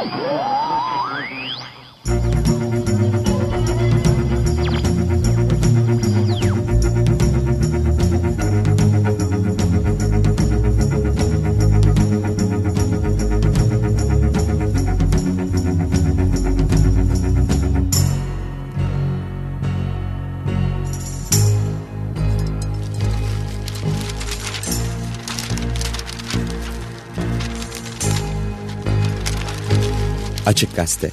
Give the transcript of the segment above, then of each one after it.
Açık Gazete.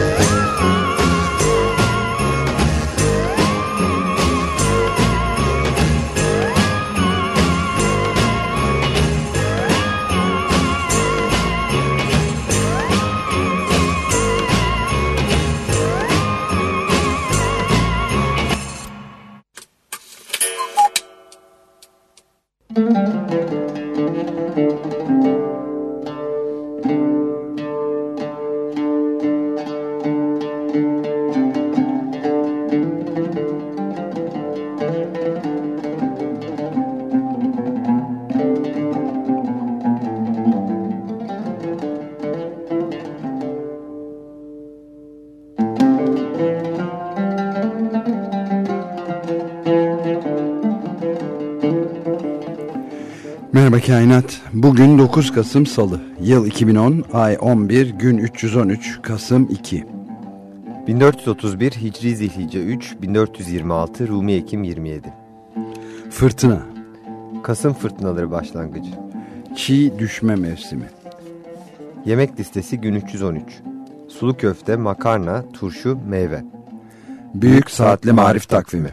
Merhaba Kainat. Bugün 9 Kasım Salı. Yıl 2010, ay 11, gün 313, Kasım 2. 1431 Hicri Zilhicce 3, 1426 Rumi Ekim 27. Fırtına. Kasım fırtınaları başlangıcı. Çiğ düşme mevsimi. Yemek listesi gün 313. Sulu köfte, makarna, turşu, meyve. Büyük Saatli Marif Takvimi.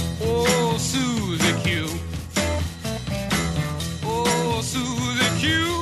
Oh, Susie Q.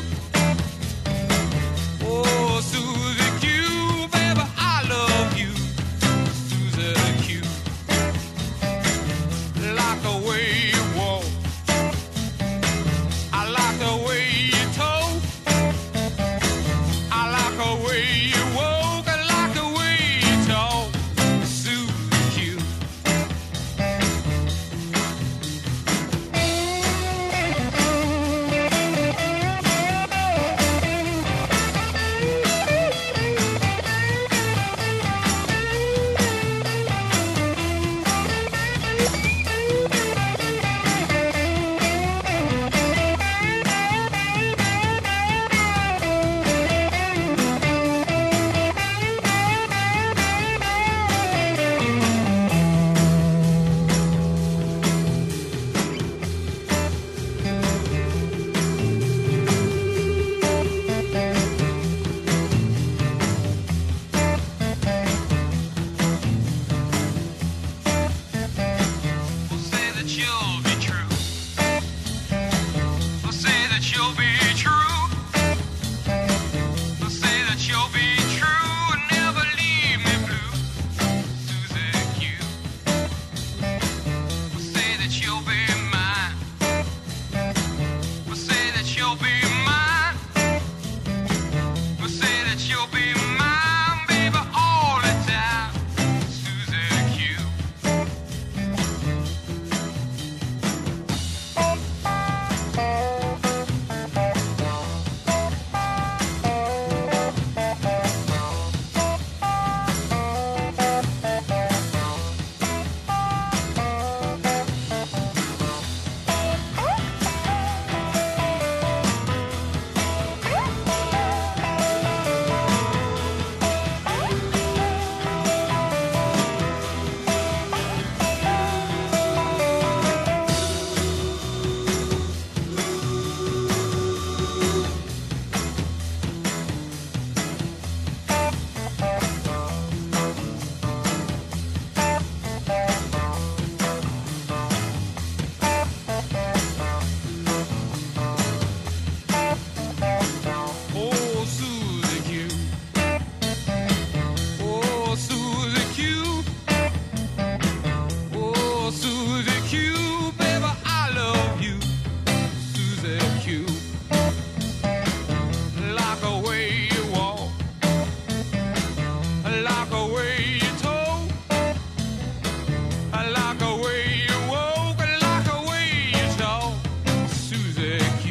like the way you walk, I like the way you talk, Susie Q.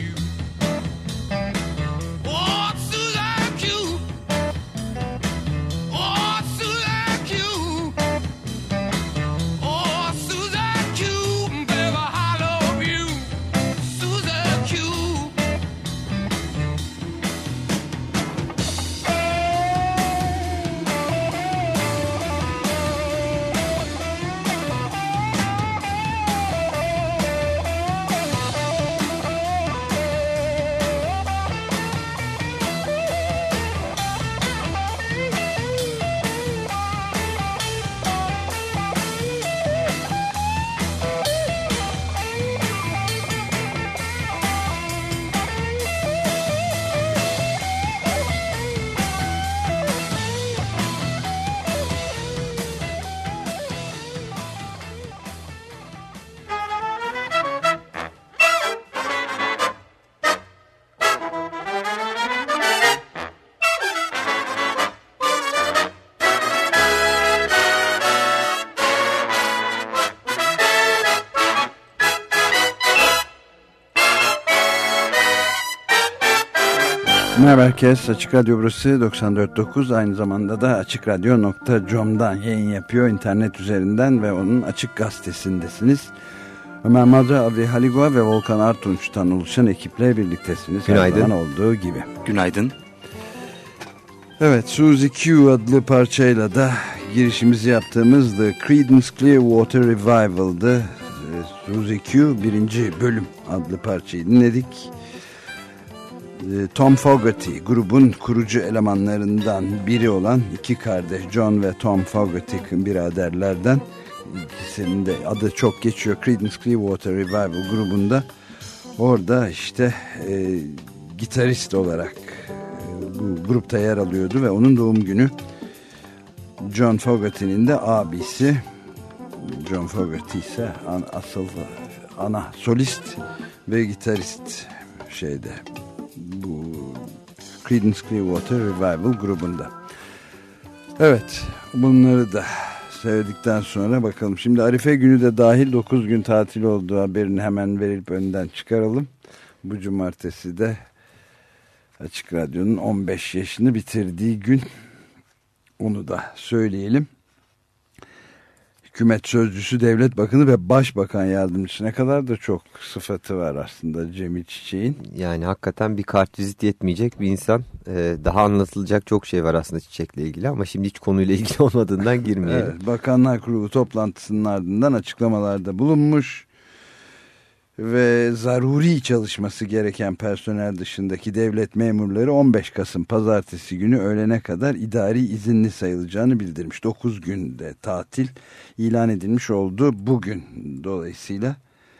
Oh, Susie Q. Oh, Susie Q. Oh, Susie Q. Baby, I love you, Susie Q. Merhaba herkes, Açık Radyo burası 94.9, aynı zamanda da açıkradyo.com'dan yayın yapıyor internet üzerinden ve onun Açık Gazetesi'ndesiniz. Ömer Madra, Avni Haligua ve Volkan Artunç'tan oluşan ekiple birliktesiniz. Günaydın. Her zaman olduğu gibi. Günaydın. Evet, Susie Q adlı parçayla da girişimizi yaptığımız The Creedence Clearwater Revival'dı. Susie Q 1. bölüm adlı parçayı dinledik. Tom Fogerty grubun kurucu elemanlarından biri olan iki kardeş John ve Tom Fogerty biraderlerden, ikisinin de adı çok geçiyor, Creedence Clearwater Revival grubunda. Orada işte gitarist olarak bu grupta yer alıyordu ve onun doğum günü. John Fogerty'nin de abisi, John Fogerty ise asıl ana solist ve gitarist şeyde, bu Creedence Clearwater Revival grubunda. Evet, bunları da söyledikten sonra bakalım. Şimdi Arife günü de dahil 9 gün tatil olduğu haberini hemen verip önden çıkaralım. Bu cumartesi de Açık Radyo'nun 15 yaşını bitirdiği gün, onu da söyleyelim. Hükümet Sözcüsü, Devlet Bakanı ve Başbakan Yardımcısı, ne kadar da çok sıfatı var aslında Cemil Çiçek'in. Yani hakikaten bir kartvizit yetmeyecek bir insan. Daha anlatılacak çok şey var aslında Çiçek'le ilgili ama şimdi hiç konuyla ilgili olmadığından girmeyelim. Evet, Bakanlar Kurulu toplantısının ardından açıklamalarda bulunmuş ve zaruri çalışması gereken personel dışındaki devlet memurları 15 Kasım Pazartesi günü öğlene kadar idari izinli sayılacağını bildirmiş. 9 günde tatil ilan edilmiş oldu bugün. Dolayısıyla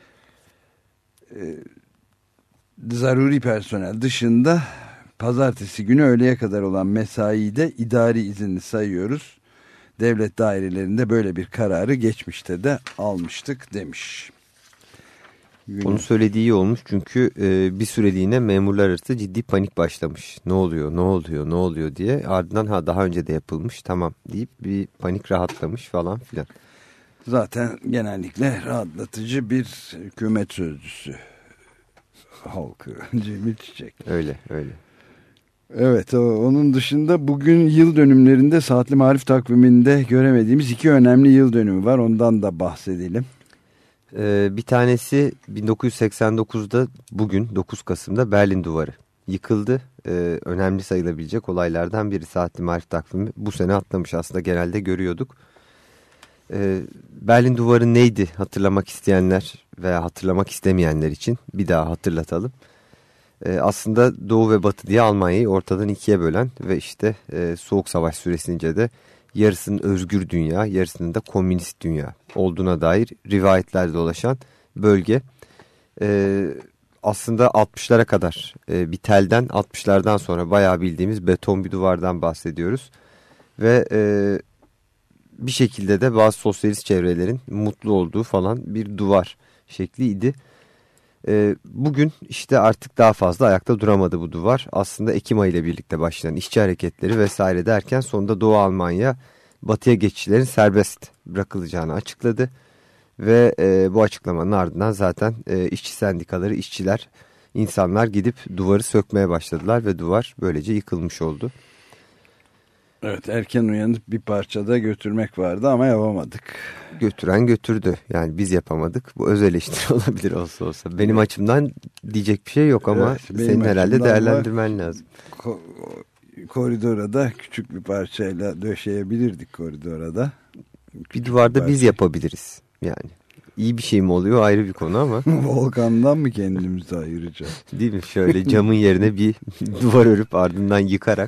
zaruri personel dışında Pazartesi günü öğleye kadar olan mesaiyi de idari izinli sayıyoruz. Devlet dairelerinde böyle bir kararı geçmişte de almıştık demiş. Onu söylediği iyi olmuş çünkü bir süreliğine memurlar arasında ciddi panik başlamış. Ne oluyor, ne oluyor, ne oluyor diye. Ardından daha önce de yapılmış, tamam deyip bir panik rahatlamış falan filan. Zaten genellikle rahatlatıcı bir hükümet sözcüsü halkı Cemil Çiçek. Öyle, öyle. Evet, onun dışında bugün yıl dönümlerinde Saatli Marif takviminde göremediğimiz iki önemli yıl dönümü var. Ondan da bahsedelim. Bir tanesi 1989'da bugün 9 Kasım'da Berlin Duvarı yıkıldı. Önemli sayılabilecek olaylardan biri. Saatli Marif takvimi bu sene atlamış, aslında genelde görüyorduk. Berlin Duvarı neydi hatırlamak isteyenler veya hatırlamak istemeyenler için bir daha hatırlatalım. Aslında Doğu ve Batı diye Almanya'yı ortadan ikiye bölen ve işte Soğuk Savaş süresince de yarısının özgür dünya, yarısının da komünist dünya olduğuna dair rivayetler dolaşan bölge. Aslında 60'lara kadar bir telden, 60'lardan sonra bayağı bildiğimiz beton bir duvardan bahsediyoruz. Ve bir şekilde de bazı sosyalist çevrelerin mutlu olduğu falan bir duvar şekliydi. Bugün işte artık daha fazla ayakta duramadı bu duvar. Aslında Ekim ayı ile birlikte başlayan işçi hareketleri vesaire derken sonunda Doğu Almanya batıya geçişlerin serbest bırakılacağını açıkladı. Ve bu açıklamanın ardından zaten işçi sendikaları, işçiler, insanlar gidip duvarı sökmeye başladılar ve duvar böylece yıkılmış oldu. Evet, erken uyanıp bir parçada götürmek vardı ama yapamadık. Götüren götürdü. Yani biz yapamadık. Bu öz eleştiri olabilir olsa. Benim açımdan diyecek bir şey yok ama evet, senin herhalde değerlendirmen lazım. Koridora da küçük bir parçayla döşeyebilirdik koridora da. Bir duvarda biz yapabiliriz. Yani iyi bir şey mi oluyor ayrı bir konu ama. Volkandan mı kendimizi ayıracağız? Değil mi? Şöyle camın yerine bir duvar örüp ardından yıkarak.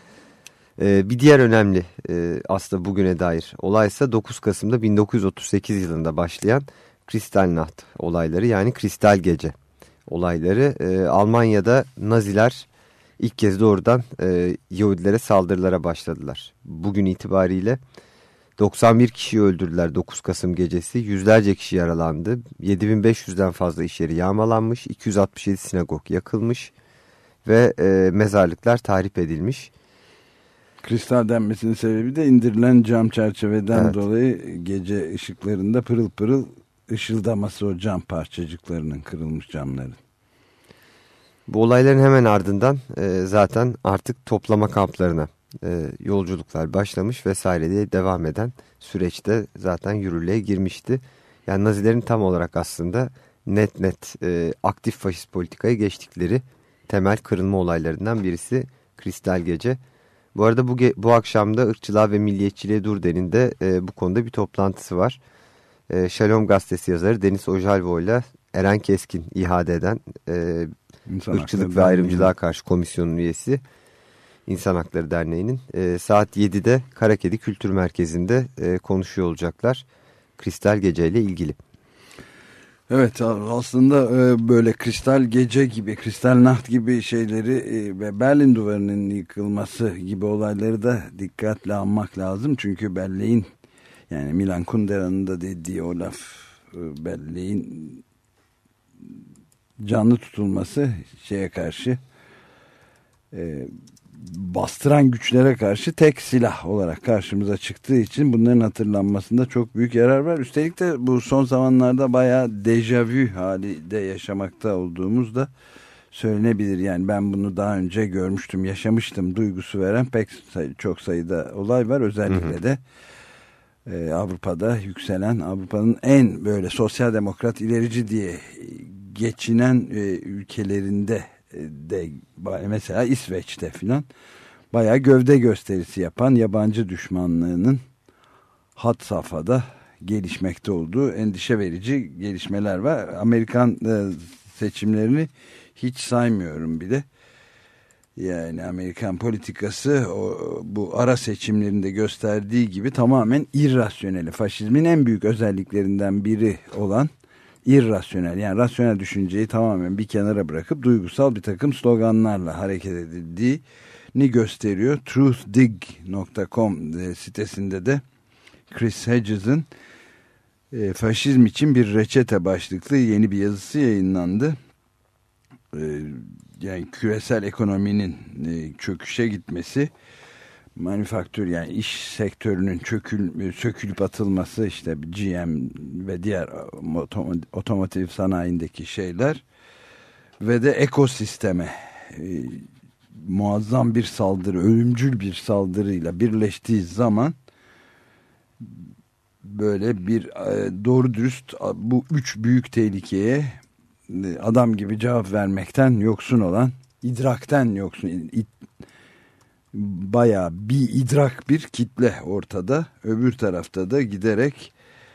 Bir diğer önemli aslında bugüne dair olaysa 9 Kasım'da 1938 yılında başlayan Kristallnacht olayları, yani Kristal Gece olayları. Almanya'da Naziler ilk kez doğrudan Yahudilere saldırılara başladılar. Bugün itibariyle 91 kişiyi öldürdüler 9 Kasım gecesi. Yüzlerce kişi yaralandı. 7500'den fazla iş yeri yağmalanmış. 267 sinagog yakılmış ve mezarlıklar tahrip edilmiş. Kristal denmesinin sebebi de indirilen cam çerçeveden dolayı gece ışıklarında pırıl pırıl ışıldaması, o cam parçacıklarının, kırılmış camların. Bu olayların hemen ardından zaten artık toplama kamplarına yolculuklar başlamış vesaire diye devam eden süreçte zaten yürürlüğe girmişti. Yani Nazilerin tam olarak aslında net aktif faşist politikaya geçtikleri temel kırılma olaylarından birisi Kristal Gece. Bu arada bu akşam da ırkçılığa ve milliyetçiliğe dur deninde bu konuda bir toplantısı var. Shalom gazetesi yazarı Deniz Ojalvo ile Eren Keskin ihade eden ırkçılık ve ayrımcılığa karşı komisyonun üyesi İnsan Hakları Derneği'nin saat 7'de Karakedi Kültür Merkezi'nde konuşuyor olacaklar Kristal Gece ile ilgili. Evet, aslında böyle Kristal Gece gibi, Kristallnacht gibi şeyleri ve Berlin Duvarı'nın yıkılması gibi olayları da dikkatle anmak lazım. Çünkü Berlin, yani Milan Kundera'nın da dediği o laf, Berlin canlı tutulması şeye karşı, bastıran güçlere karşı tek silah olarak karşımıza çıktığı için bunların hatırlanmasında çok büyük yarar var. Üstelik de bu son zamanlarda bayağı dejavu halinde yaşamakta olduğumuz da söylenebilir. Yani ben bunu daha önce görmüştüm, yaşamıştım duygusu veren çok sayıda olay var. Özellikle de Avrupa'da yükselen, Avrupa'nın en böyle sosyal demokrat, ilerici diye geçinen ülkelerinde de, mesela İsveç'te filan bayağı gövde gösterisi yapan yabancı düşmanlığının had safhada gelişmekte olduğu endişe verici gelişmeler var. Amerikan seçimlerini hiç saymıyorum bile. Yani Amerikan politikası bu ara seçimlerinde gösterdiği gibi tamamen irrasyonel. Faşizmin en büyük özelliklerinden biri olan irrasyonel, yani rasyonel düşünceyi tamamen bir kenara bırakıp duygusal bir takım sloganlarla hareket edildiğini gösteriyor. Truthdig.com sitesinde de Chris Hedges'in faşizm için bir reçete başlıklı yeni bir yazısı yayınlandı. Yani küresel ekonominin çöküşe gitmesi, manüfaktür, yani iş sektörünün sökülüp atılması, işte GM ve diğer otomotiv sanayindeki şeyler ve de ekosisteme muazzam bir saldırı, ölümcül bir saldırıyla birleştiği zaman böyle bir doğru dürüst bu üç büyük tehlikeye adam gibi cevap vermekten yoksun olan, idrakten yoksun, bayağı bir idrak bir kitle ortada. Öbür tarafta da giderek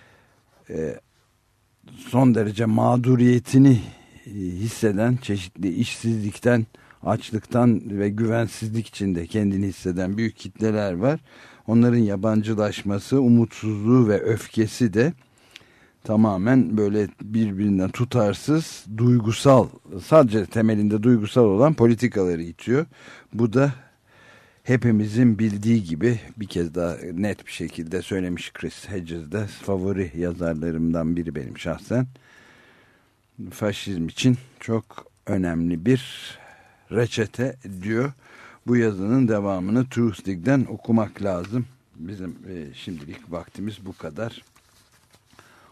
son derece mağduriyetini hisseden, çeşitli işsizlikten, açlıktan ve güvensizlik içinde kendini hisseden büyük kitleler var. Onların yabancılaşması, umutsuzluğu ve öfkesi de tamamen böyle birbirinden tutarsız, duygusal, sadece temelinde duygusal olan politikaları itiyor. Bu da hepimizin bildiği gibi, bir kez daha net bir şekilde söylemiş Chris Hedges de, favori yazarlarımdan biri benim şahsen. Faşizm için çok önemli bir reçete diyor. Bu yazının devamını Truthdig'den okumak lazım. Bizim şimdilik vaktimiz bu kadar.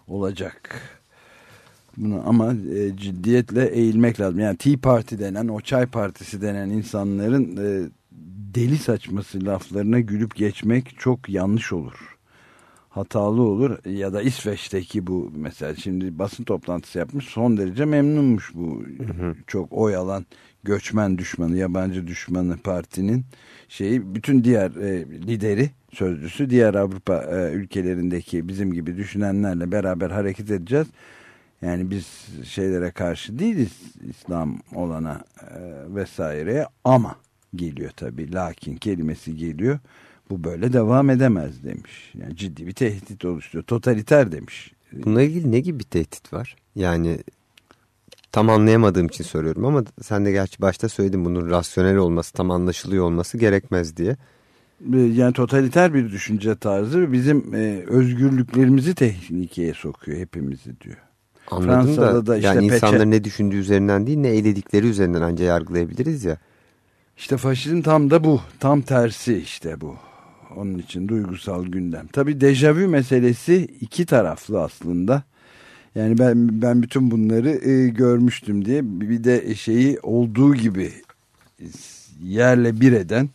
olacak. Bunu ama ciddiyetle eğilmek lazım. Yani Tea Party denen, o çay partisi denen insanların deli saçması laflarına gülüp geçmek çok yanlış olur. Hatalı olur. Ya da İsveç'teki bu mesela, şimdi basın toplantısı yapmış, son derece memnunmuş bu çok oy alan göçmen düşmanı, yabancı düşmanı partinin bütün diğer lideri, sözcüsü, diğer Avrupa ülkelerindeki bizim gibi düşünenlerle beraber hareket edeceğiz. Yani biz şeylere karşı değiliz, İslam olana vesaireye, ama geliyor tabii, lakin kelimesi geliyor. Bu böyle devam edemez demiş. Yani ciddi bir tehdit oluşturuyor. Totaliter demiş. Bununla ilgili ne gibi bir tehdit var? Yani tam anlayamadığım için soruyorum ama sen de gerçi başta söyledin, bunun rasyonel olması, tam anlaşılıyor olması gerekmez diye. Yani totaliter bir düşünce tarzı ve bizim özgürlüklerimizi tehlikeye sokuyor hepimizi diyor. Anladım Fransa'da da işte yani insanların ne düşündüğü üzerinden değil, ne eyledikleri üzerinden ancak yargılayabiliriz ya. İşte faşizm tam da bu. Tam tersi işte bu. Onun için duygusal gündem. Tabii dejavu meselesi iki taraflı aslında. Yani ben bütün bunları görmüştüm diye, bir de şeyi olduğu gibi yerle bir eden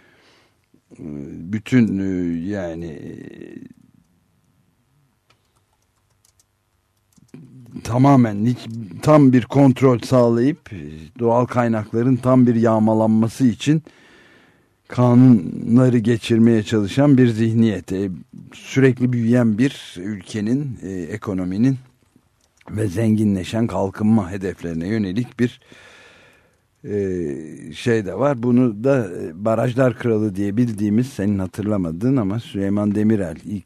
bütün yani tamamen tam bir kontrol sağlayıp doğal kaynakların tam bir yağmalanması için kanunları geçirmeye çalışan bir zihniyet, sürekli büyüyen bir ülkenin ekonominin ve zenginleşen kalkınma hedeflerine yönelik bir şey de var. Bunu da barajlar kralı diye bildiğimiz, senin hatırlamadığın ama Süleyman Demirel ilk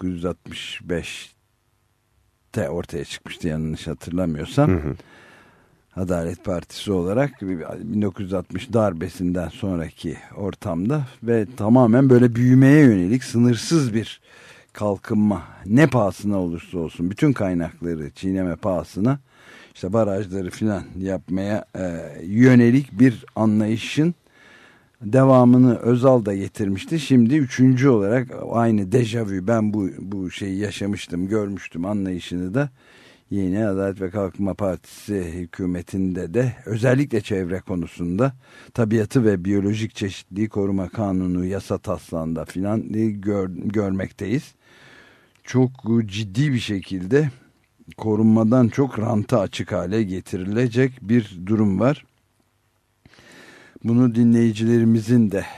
1965'te ortaya çıkmıştı yanlış hatırlamıyorsam. Adalet Partisi olarak 1960 darbesinden sonraki ortamda ve tamamen böyle büyümeye yönelik sınırsız bir kalkınma, ne pahasına olursa olsun bütün kaynakları çiğneme pahasına, işte barajları filan yapmaya yönelik bir anlayışın devamını Özal da getirmişti. Şimdi üçüncü olarak aynı dejavu, ben bu şeyi yaşamıştım, görmüştüm anlayışını da yeni Adalet ve Kalkınma Partisi hükümetinde de özellikle çevre konusunda, tabiatı ve biyolojik çeşitliliği koruma kanunu yasa taslağında filan görmekteyiz. Çok ciddi bir şekilde korunmadan çok ranta açık hale getirilecek bir durum var. Bunu dinleyicilerimizin de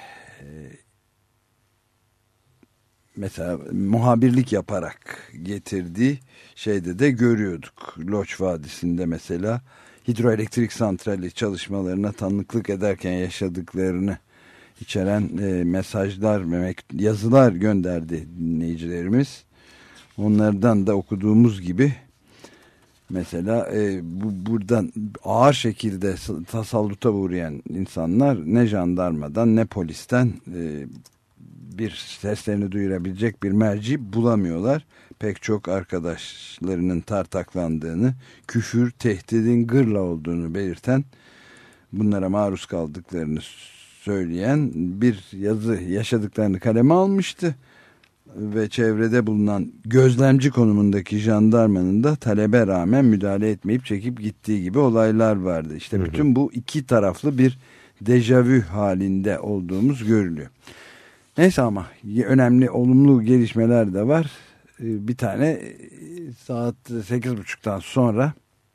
mesela muhabirlik yaparak getirdiği şeyde de görüyorduk. Loç Vadisi'nde mesela hidroelektrik santrali çalışmalarına tanıklık ederken yaşadıklarını içeren mesajlar, yazılar gönderdi dinleyicilerimiz. Onlardan da okuduğumuz gibi mesela buradan ağır şekilde tasalluta uğrayan insanlar ne jandarmadan ne polisten bir seslerini duyurabilecek bir merci bulamıyorlar. Pek çok arkadaşlarının tartaklandığını, küfür, tehdidin gırla olduğunu belirten, bunlara maruz kaldıklarını söyleyen bir yazı, yaşadıklarını kaleme almıştı. Ve çevrede bulunan gözlemci konumundaki jandarmanın da talebe rağmen müdahale etmeyip çekip gittiği gibi olaylar vardı. İşte bütün bu iki taraflı bir dejavu halinde olduğumuz görülüyor. Neyse, ama önemli olumlu gelişmeler de var. Bir tane saat 8.30'dan sonra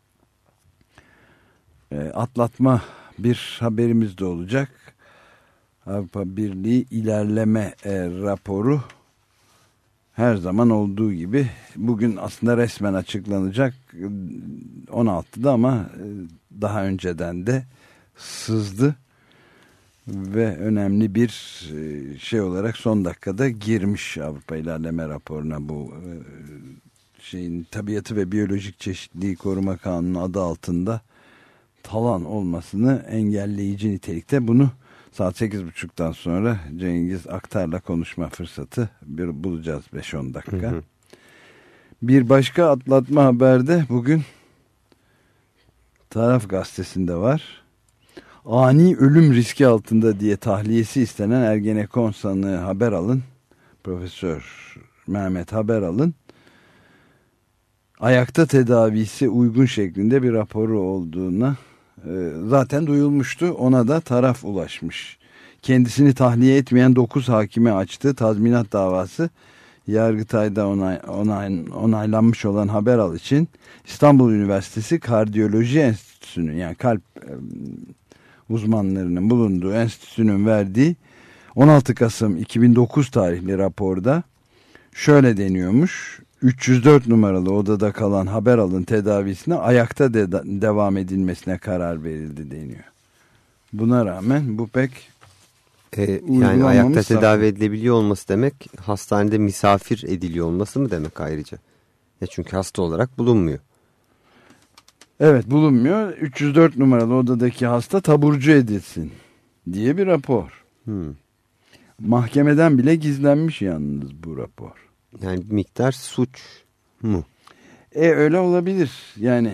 atlatma bir haberimiz de olacak. Avrupa Birliği ilerleme raporu her zaman olduğu gibi bugün aslında resmen açıklanacak 16'da, ama daha önceden de sızdı ve önemli bir şey olarak son dakikada girmiş Avrupa İlerleme Raporu'na. Bu şeyin, tabiatı ve biyolojik çeşitliliği koruma kanunu adı altında talan olmasını engelleyici nitelikte. Bunu saat 8.30'dan sonra Cengiz Aktar'la konuşma fırsatı bulacağız, 5-10 dakika. Bir başka atlatma haberde bugün Taraf Gazetesi'nde var. Ani ölüm riski altında diye tahliyesi istenen Ergenekon sanığı Haberal'ın, Profesör Mehmet Haberal'ın ayakta tedavisi uygun şeklinde bir raporu olduğuna zaten duyulmuştu. Ona da taraf ulaşmış. Kendisini tahliye etmeyen 9 hakime açtığı tazminat davası Yargıtay'da onaylanmış olan Haberal için İstanbul Üniversitesi Kardiyoloji Enstitüsü'nün, yani kalp uzmanlarının bulunduğu enstitünün verdiği 16 Kasım 2009 tarihli raporda şöyle deniyormuş: 304 numaralı odada kalan Haberal'ın tedavisine ayakta devam edilmesine karar verildi deniyor. Buna rağmen bu pek yani ayakta tedavi edilebiliyor olması demek hastanede misafir ediliyor olması mı demek ayrıca? Çünkü hasta olarak bulunmuyor. Evet, bulunmuyor. 304 numaralı odadaki hasta taburcu edilsin diye bir rapor. Mahkemeden bile gizlenmiş yalnız bu rapor. Yani bir miktar suç mu? Öyle olabilir. Yani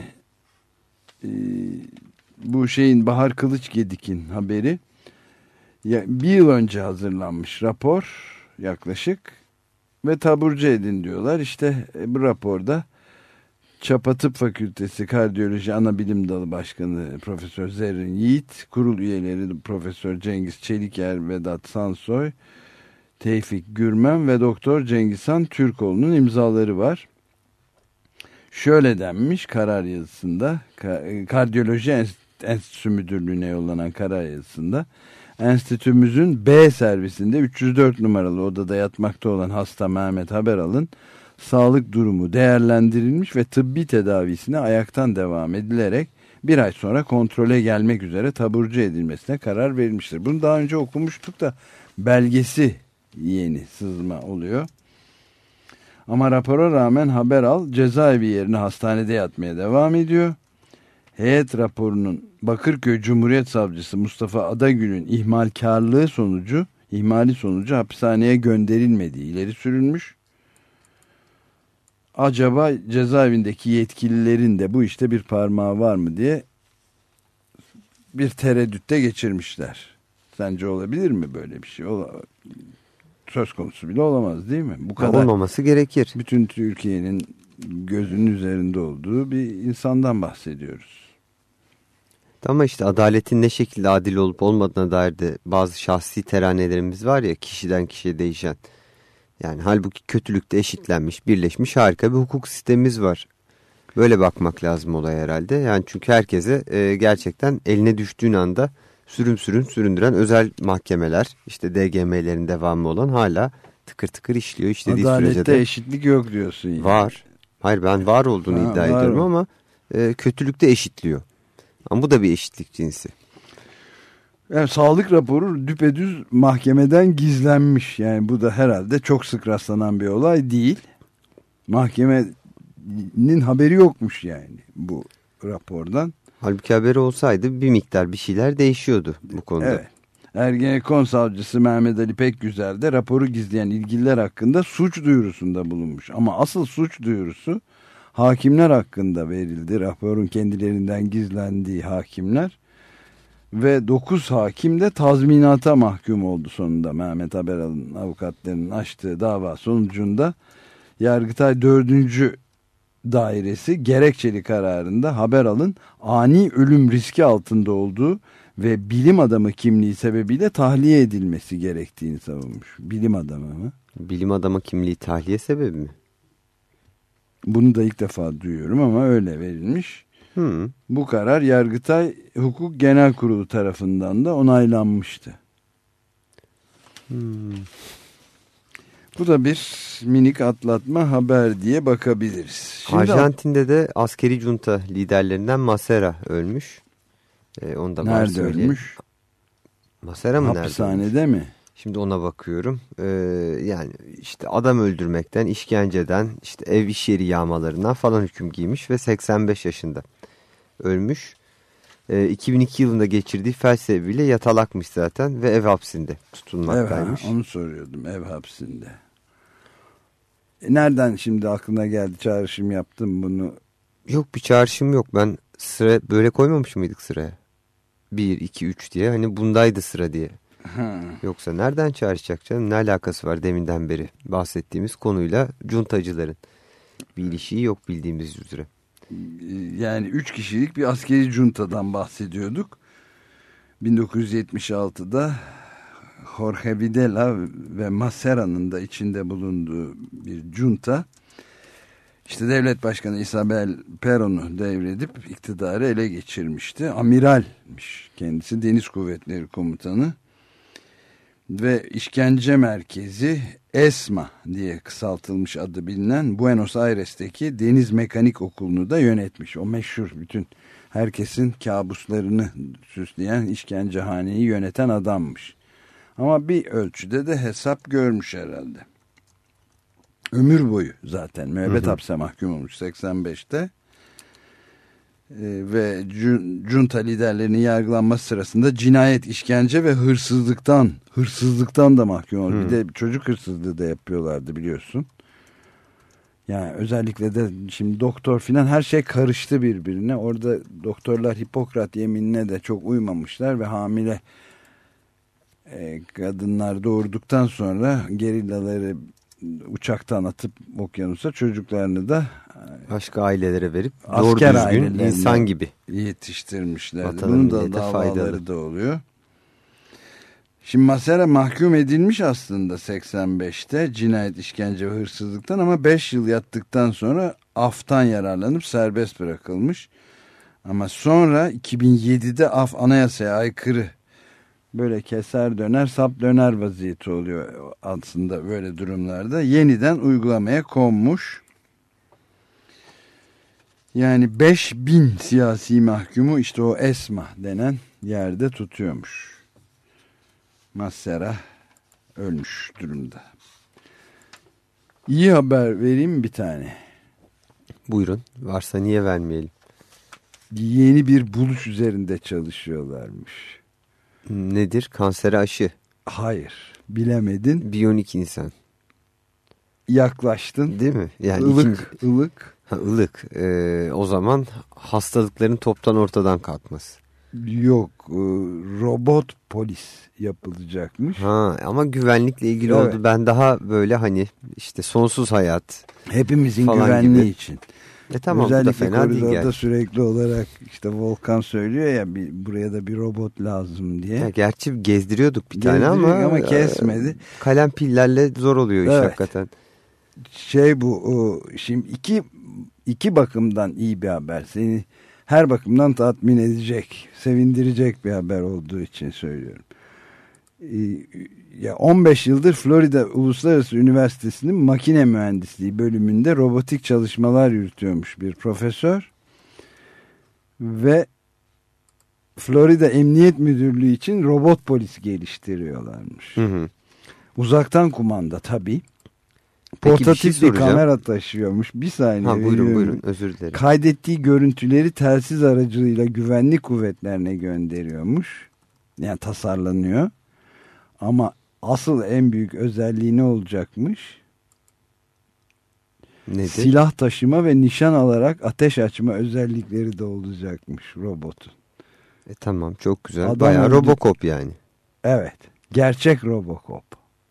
bu şeyin, Bahar Kılıçgedik'in haberi, bir yıl önce hazırlanmış rapor yaklaşık ve taburcu edin diyorlar. İşte bu raporda Çapa Tıp Fakültesi Kardiyoloji Anabilim Dalı Başkanı Profesör Zerrin Yiğit, kurul üyeleri Profesör Cengiz Çeliker, Vedat Sansoy, Tevfik Gürmen ve Doktor Cengizhan Türkoğlu'nun imzaları var. Şöyle denmiş karar yazısında, Kardiyoloji Enstitüsü Müdürlüğü'ne yollanan karar yazısında: enstitümüzün B servisinde 304 numaralı odada yatmakta olan hasta Mehmet Haberal'ın sağlık durumu değerlendirilmiş ve tıbbi tedavisine ayaktan devam edilerek bir ay sonra kontrole gelmek üzere taburcu edilmesine karar verilmiştir. Bunu daha önce okumuştuk da belgesi yeni sızma oluyor. Ama rapora rağmen Haberal cezaevi yerine hastanede yatmaya devam ediyor. Heyet raporunun Bakırköy Cumhuriyet Savcısı Mustafa Adagül'ün ihmali sonucu hapishaneye gönderilmediği ileri sürülmüş. Acaba cezaevindeki yetkililerin de bu işte bir parmağı var mı diye bir tereddütte geçirmişler. Sence olabilir mi böyle bir şey? Söz konusu bile olamaz değil mi? Bu kadar olmaması gerekir. Bütün Türkiye'nin gözünün üzerinde olduğu bir insandan bahsediyoruz. Ama işte adaletin ne şekilde adil olup olmadığına dair de bazı şahsi teranelerimiz var ya, kişiden kişiye değişen. Yani halbuki kötülükte eşitlenmiş, birleşmiş harika bir hukuk sistemimiz var. Böyle bakmak lazım olaya herhalde. Yani çünkü herkese gerçekten eline düştüğün anda süründüren özel mahkemeler, işte DGM'lerin devamı olan hala tıkır tıkır işliyor. İşlediği adalette sürece de eşitlik yok diyorsun yani. Var. Hayır, ben var olduğunu iddia ediyorum ama kötülükte eşitliyor. Ama bu da bir eşitlik cinsi. Yani sağlık raporu düpedüz mahkemeden gizlenmiş. Yani bu da herhalde çok sık rastlanan bir olay değil. Mahkemenin haberi yokmuş yani bu rapordan. Halbuki haberi olsaydı bir miktar bir şeyler değişiyordu bu konuda. Evet. Ergenekon savcısı Mehmet Ali Pekgüzel de raporu gizleyen ilgililer hakkında suç duyurusunda bulunmuş. Ama asıl suç duyurusu hakimler hakkında verildi. Raporun kendilerinden gizlendiği hakimler. Ve 9 hakim de tazminata mahkum oldu sonunda. Mehmet Haberal'ın avukatlarının açtığı dava sonucunda Yargıtay 4. Dairesi gerekçeli kararında Haberal'ın ani ölüm riski altında olduğu ve bilim adamı kimliği sebebiyle tahliye edilmesi gerektiğini savunmuş. Bilim adamı mı? Bilim adamı kimliği tahliye sebebi mi? Bunu da ilk defa duyuyorum ama öyle verilmiş. Bu karar Yargıtay Hukuk Genel Kurulu tarafından da onaylanmıştı. Bu da bir minik atlatma haber diye bakabiliriz. Şimdi Arjantin'de de askeri junta liderlerinden Masera ölmüş. Onu da nerede ölmüş? Masera mı nerede? Hapishanede mi? Şimdi ona bakıyorum. Yani işte adam öldürmekten, işkenceden, işte ev iş yeri yağmalarından falan hüküm giymiş ve 85 yaşında ölmüş. 2002 yılında geçirdiği felç sebebiyle yatalakmış zaten ve ev hapsinde tutulmaktaymış. Onu soruyordum, ev hapsinde. Nereden şimdi aklına geldi, çağrışım yaptım bunu? Yok, bir çağrışım yok. Ben sıra böyle koymamış mıydık sıraya? 1, 2, 3 diye. Hani bundaydı sıra diye. Yoksa nereden çağrışacak canım? Ne alakası var deminden beri bahsettiğimiz konuyla cuntacıların? Bir ilişiği yok bildiğimiz üzere. Yani 3 kişilik bir askeri juntadan bahsediyorduk. 1976'da Jorge Videla ve Macera'nın da içinde bulunduğu bir junta, İşte devlet başkanı Isabel Perón'u devredip iktidarı ele geçirmişti. Amiralmiş kendisi, Deniz Kuvvetleri Komutanı ve işkence merkezi ESMA diye kısaltılmış adı bilinen Buenos Aires'teki Deniz Mekanik Okulu'nu da yönetmiş. O meşhur, bütün herkesin kabuslarını süsleyen işkencehaneyi yöneten adammış. Ama bir ölçüde de hesap görmüş herhalde. Ömür boyu zaten müebbet hapse mahkum olmuş 85'te. Ve junta liderlerinin yargılanması sırasında cinayet, işkence ve hırsızlıktan da mahkum olmuş. Bir de çocuk hırsızlığı da yapıyorlardı biliyorsun. Yani özellikle de şimdi doktor filan, her şey karıştı birbirine. Orada doktorlar Hipokrat yeminine de çok uymamışlar ve hamile kadınlar doğurduktan sonra gerillaları uçaktan atıp okyanusa, çocuklarını da başka ailelere verip asker doğru düzgün insan gibi yetiştirmişler. Bunun da davaları da oluyor. Şimdi Macera mahkum edilmiş aslında 85'te cinayet, işkence ve hırsızlıktan, ama 5 yıl yattıktan sonra aftan yararlanıp serbest bırakılmış. Ama sonra 2007'de af anayasaya aykırı, böyle keser döner sap döner vaziyeti oluyor aslında böyle durumlarda. Yeniden uygulamaya konmuş. Yani 5000 siyasi mahkumu işte o ESMA denen yerde tutuyormuş. Macera ölmüş durumda. İyi haber vereyim bir tane. Buyurun, varsa niye vermeyelim. Yeni bir buluş üzerinde çalışıyorlarmış. Nedir? Kansere aşı. Hayır, bilemedin. Biyonik insan. Yaklaştın. Değil mi? Yani ılık. Ilık. O zaman hastalıkların toptan ortadan kalkması. Yok, robot polis yapılacakmış. Ama güvenlikle ilgili evet. oldu. Ben daha böyle hani işte sonsuz hayat. Hepimizin falan güvenliği gibi. için. Tamam, özellikle bu da fena değil koridorda yani. sürekli olarak işte Volkan söylüyor ya, buraya da bir robot lazım diye. Ya gerçi gezdiriyorduk bir tane ama kesmedi. Kalem pillerle zor oluyor iş hakikaten. Bu şimdi iki bakımdan iyi bir haber. Seni her bakımdan tatmin edecek, sevindirecek bir haber olduğu için söylüyorum. Ya 15 yıldır Florida Uluslararası Üniversitesi'nin makine mühendisliği bölümünde robotik çalışmalar yürütüyormuş bir profesör. Ve Florida Emniyet Müdürlüğü için robot polis geliştiriyorlarmış. Uzaktan kumanda tabii. Portatif bir kamera taşıyormuş. Bir saniye. Buyurun, özür dilerim. Kaydettiği görüntüleri telsiz aracılığıyla güvenlik kuvvetlerine gönderiyormuş. Yani tasarlanıyor. Ama asıl en büyük özelliği ne olacakmış? Nedir? Silah taşıma ve nişan alarak ateş açma özellikleri de olacakmış robotun. Tamam, çok güzel. Bayağı Robocop yani. Evet. Gerçek Robocop.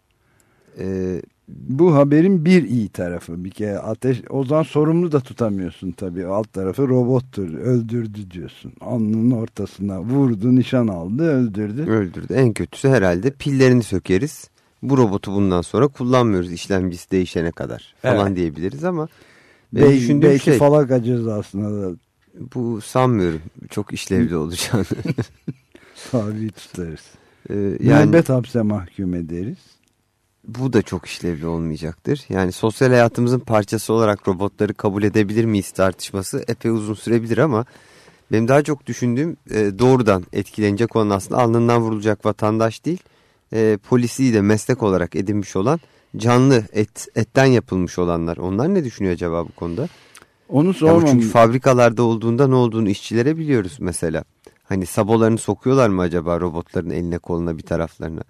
Bu haberin bir iyi tarafı. Bir kere ateş, o zaman sorumlu da tutamıyorsun tabii. Alt tarafı robottur. Öldürdü diyorsun. Alnının ortasına vurdu, nişan aldı, öldürdü. En kötüsü herhalde pillerini sökeriz. Bu robotu bundan sonra kullanmıyoruz işlemcisi değişene kadar falan diyebiliriz ama belki falaka cezasına da bu sanmıyorum çok işlevli olacağını. Tabii tutarız. Yani müebbet hapse mahkum ederiz. Bu da çok işlevli olmayacaktır. Yani sosyal hayatımızın parçası olarak robotları kabul edebilir miyiz tartışması epey uzun sürebilir ama benim daha çok düşündüğüm doğrudan etkilenecek olan aslında alnından vurulacak vatandaş değil, polisi de meslek olarak edinmiş olan canlı etten yapılmış olanlar. Onlar ne düşünüyor acaba bu konuda? Onu sormam. Çünkü fabrikalarda olduğunda ne olduğunu işçilere biliyoruz mesela. Hani sabolarını sokuyorlar mı acaba robotların eline koluna bir taraflarına?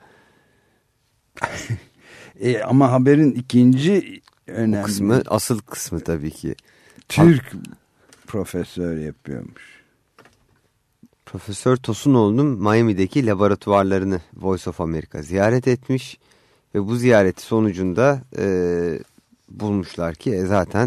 Ama haberin ikinci önemli kısmı, asıl kısmı tabii ki. Türk profesör yapıyormuş. Profesör Tosunoğlu'nun Miami'deki laboratuvarlarını Voice of America ziyaret etmiş ve bu ziyareti sonucunda bulmuşlar ki zaten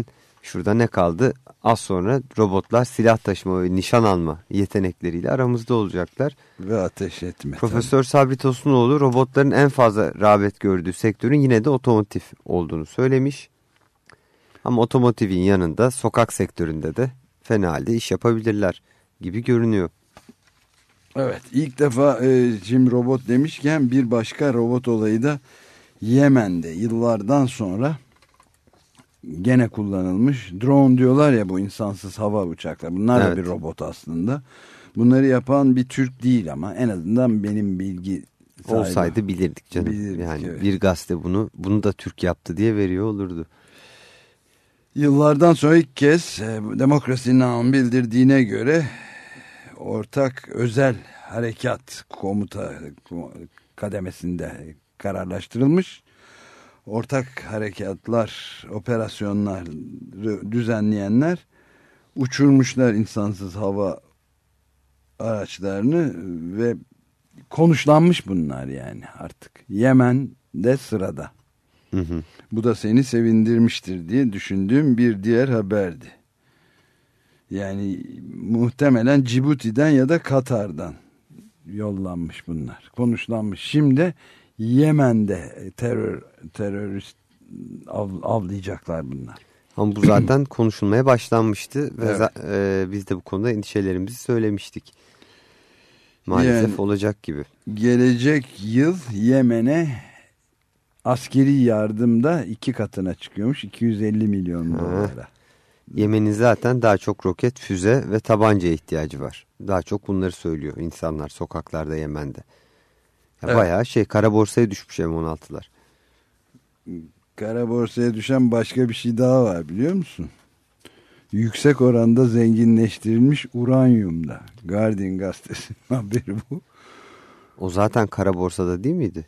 Şurada ne kaldı? Az sonra robotlar silah taşıma ve nişan alma yetenekleriyle aramızda olacaklar. Ve ateş etme. Profesör Sabri Tosunoğlu robotların en fazla rağbet gördüğü sektörün yine de otomotiv olduğunu söylemiş. Ama otomotivin yanında sokak sektöründe de fena halde iş yapabilirler gibi görünüyor. Evet, ilk defa şimdi robot demişken bir başka robot olayı da Yemen'de yıllardan sonra gene kullanılmış. Drone diyorlar ya, bu insansız hava uçaklar. Bunlar da bir robot aslında. Bunları yapan bir Türk değil ama en azından benim bilgi sahibi. Olsaydı bilirdik canım. Bilirdik, yani evet. Bir gazete bunu da Türk yaptı diye veriyor olurdu. Yıllardan sonra ilk kez Demokrasi Now'un bildirdiğine göre ortak özel harekat komuta kademesinde kararlaştırılmış. Ortak harekatlar, operasyonları düzenleyenler uçurmuşlar insansız hava araçlarını ve konuşlanmış bunlar yani artık. Yemen'de sırada. Hı hı. Bu da seni sevindirmiştir diye düşündüğüm bir diğer haberdi. Yani muhtemelen Cibuti'den ya da Katar'dan yollanmış bunlar. Konuşlanmış. Şimdi Yemen'de terörist avlayacaklar bunlar. Ama bu zaten konuşulmaya başlanmıştı ve Evet. biz de bu konuda endişelerimizi söylemiştik. Maalesef Yani, olacak gibi. Gelecek yıl Yemen'e askeri yardımda 2 katına çıkıyormuş, 250 milyon dolara. Yemen'in zaten daha çok roket, füze ve tabancaya ihtiyacı var. Daha çok bunları söylüyor insanlar sokaklarda Yemen'de. Evet. Bayağı kara borsaya düşmüş M16'lar. Kara borsaya düşen başka bir şey daha var, biliyor musun? Yüksek oranda zenginleştirilmiş uranyumda. Guardian gazetesinin haberi bu. O zaten kara borsada değil miydi?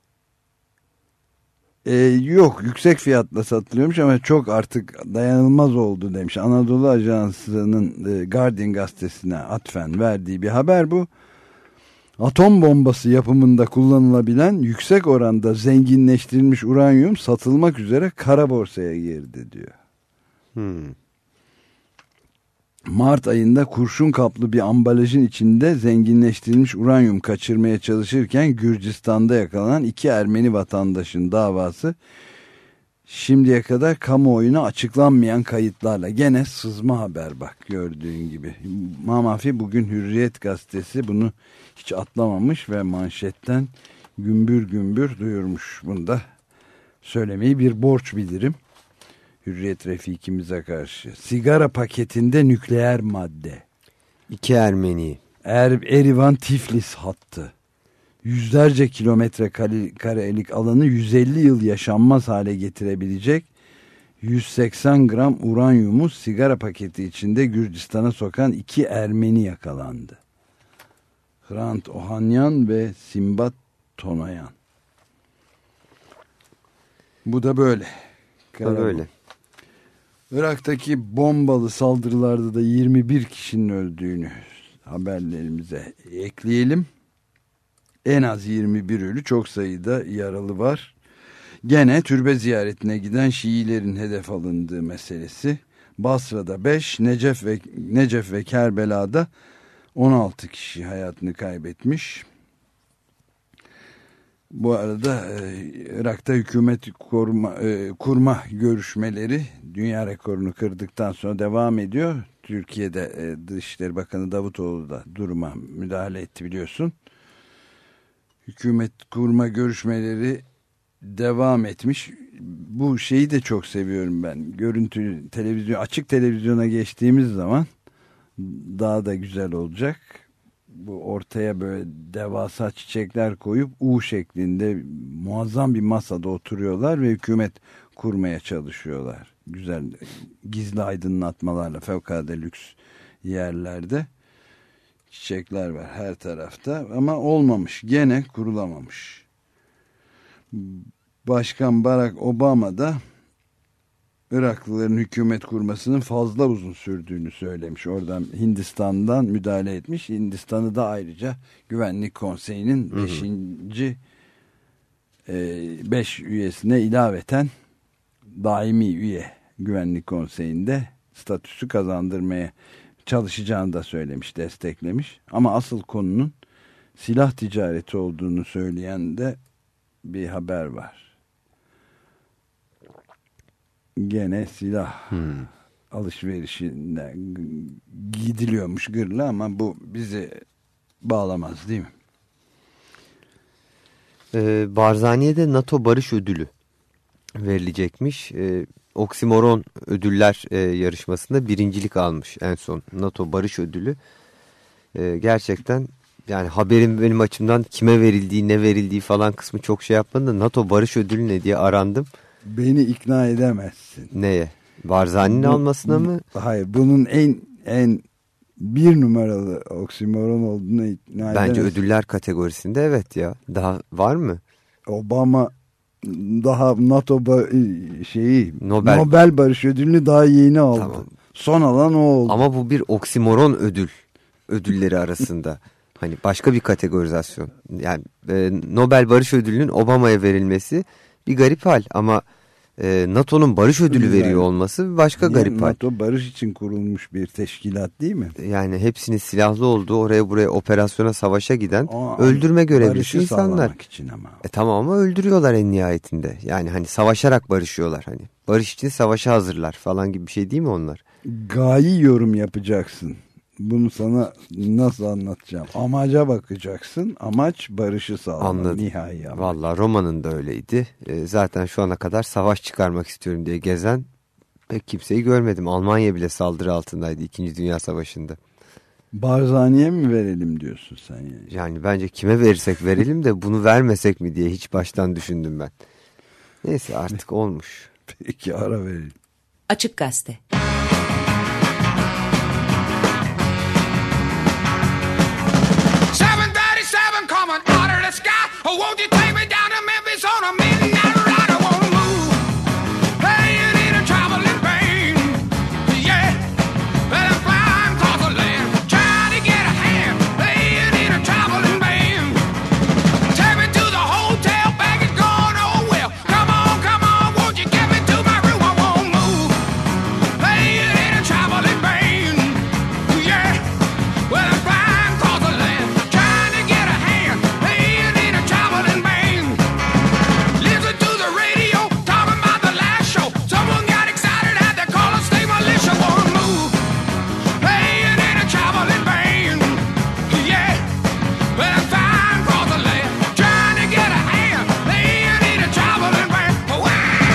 Yok, yüksek fiyatla satılıyormuş ama çok artık dayanılmaz oldu demiş. Anadolu Ajansı'nın Guardian gazetesine atfen verdiği bir haber bu. Atom bombası yapımında kullanılabilen yüksek oranda zenginleştirilmiş uranyum satılmak üzere kara borsaya girdi diyor. Mart ayında kurşun kaplı bir ambalajın içinde zenginleştirilmiş uranyum kaçırmaya çalışırken Gürcistan'da yakalanan 2 Ermeni vatandaşın davası şimdiye kadar kamuoyuna açıklanmayan kayıtlarla. Gene sızma haber bak, gördüğün gibi. Mamafi bugün Hürriyet gazetesi bunu hiç atlamamış ve manşetten gümbür gümbür duyurmuş. Bunu da söylemeyi bir borç bilirim Hürriyet Refikimize karşı. Sigara paketinde nükleer madde. 2 Ermeni. Erivan Tiflis hattı. Yüzlerce kilometre karelik alanı 150 yıl yaşanmaz hale getirebilecek 180 gram uranyumu sigara paketi içinde Gürcistan'a sokan 2 Ermeni yakalandı. Hrant Ohanyan ve Simbat Tonayan. Bu da böyle. Böyle. Irak'taki bombalı saldırılarda da 21 kişinin öldüğünü haberlerimize ekleyelim. En az 21 ölü, çok sayıda yaralı var. Gene türbe ziyaretine giden Şiilerin hedef alındığı meselesi. Basra'da 5, Necef ve Kerbela'da 16 kişi hayatını kaybetmiş. Bu arada Irak'ta hükümet kurma görüşmeleri dünya rekorunu kırdıktan sonra devam ediyor. Türkiye'de Dışişleri Bakanı Davutoğlu da duruma müdahale etti, biliyorsun. Hükümet kurma görüşmeleri devam etmiş. Bu şeyi de çok seviyorum ben. Görüntü televizyon, açık televizyona geçtiğimiz zaman daha da güzel olacak. Bu ortaya böyle devasa çiçekler koyup U şeklinde muazzam bir masada oturuyorlar ve hükümet kurmaya çalışıyorlar. Güzel gizli aydınlatmalarla, fevkalade lüks yerlerde çiçekler var her tarafta ama olmamış, gene kurulamamış. Başkan Barack Obama da Iraklıların hükümet kurmasının fazla uzun sürdüğünü söylemiş. Oradan Hindistan'dan müdahale etmiş. Hindistan'ı da ayrıca Güvenlik Konseyi'nin 5 üyesine ilaveten daimi üye Güvenlik Konseyi'nde statüsü kazandırmaya çalışacağını da söylemiş, desteklemiş. Ama asıl konunun silah ticareti olduğunu söyleyen de bir haber var. Gene silah alışverişinden gidiliyormuş gırla, ama bu bizi bağlamaz değil mi? Barzani'ye NATO Barış Ödülü verilecekmiş. Oksimoron ödüller yarışmasında birincilik almış en son NATO Barış Ödülü. Gerçekten yani haberin benim açımdan kime verildiği, ne verildiği falan kısmı çok şey yapmadı da NATO Barış Ödülü ne diye arandım. Beni ikna edemezsin. Neye? Barzani'nin almasına mı? Hayır, bunun en bir numaralı oksimoron olduğuna ikna edemezsin. Bence ödüller kategorisinde evet ya. Daha var mı? Obama daha NATO Nobel Barış Ödülünü daha yeni aldı. Tamam. Son alan o oldu. Ama bu bir oksimoron ödülleri arasında. Hani başka bir kategorizasyon. Yani Nobel Barış Ödülü'nün Obama'ya verilmesi bir garip hal ama NATO'nun barış ödülü veriyor olması başka garip hal. NATO barış için kurulmuş bir teşkilat değil mi? Yani hepsinin silahlı olduğu, oraya buraya operasyona, savaşa giden öldürme görevlisi insanlar. Için ama. Tamam ama öldürüyorlar en nihayetinde. Yani hani savaşarak barışıyorlar hani. Barış için savaşa hazırlar falan gibi bir şey değil mi onlar? Gayi yorum yapacaksın. Bunu sana nasıl anlatacağım? Amaca bakacaksın. Amaç barışı sağlamak. Anladım. Nihai amaç. Vallahi romanın da öyleydi. Zaten şu ana kadar savaş çıkarmak istiyorum diye gezen pek kimseyi görmedim. Almanya bile saldırı altındaydı 2. Dünya Savaşı'nda. Barzani'ye mi verelim diyorsun sen yani? Yani bence kime verirsek verelim de bunu vermesek mi diye hiç baştan düşündüm ben. Neyse artık olmuş. Peki ara verelim. Açık Gazete. Oh, won't you take me down to Memphis on a midnight ride? I wanna move. Hey, you need a traveling pain. Yeah, well, I'm flying across the land, trying to get a hand. Hey, you need a traveling band. Take me to the hotel, baggage going oh well. Come on, won't you get me to my room? I won't move. Hey, you need a traveling band. Yeah, well, I'm flying across the land, trying to get a hand. Hey, you need a traveling band. Listen to the radio, talking about the last show. Someone got excited, had to call a state militia. Wanna move? Hey, you need a traveling band. Yeah, well, I'm flying across the land, trying to get a hand. Hey, you need a traveling band. Wow!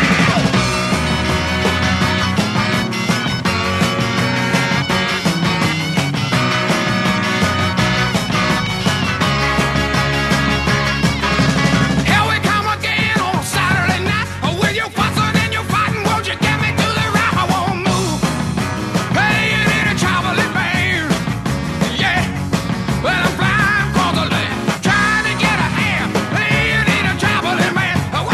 Here we come again on Saturday night. With your fussing and your fighting, won't you get me to the right? I won't move. Hey, you need a traveling band. Yeah, well, I'm flying across the land, trying to get a hand. Hey, you need a traveling band. Wow!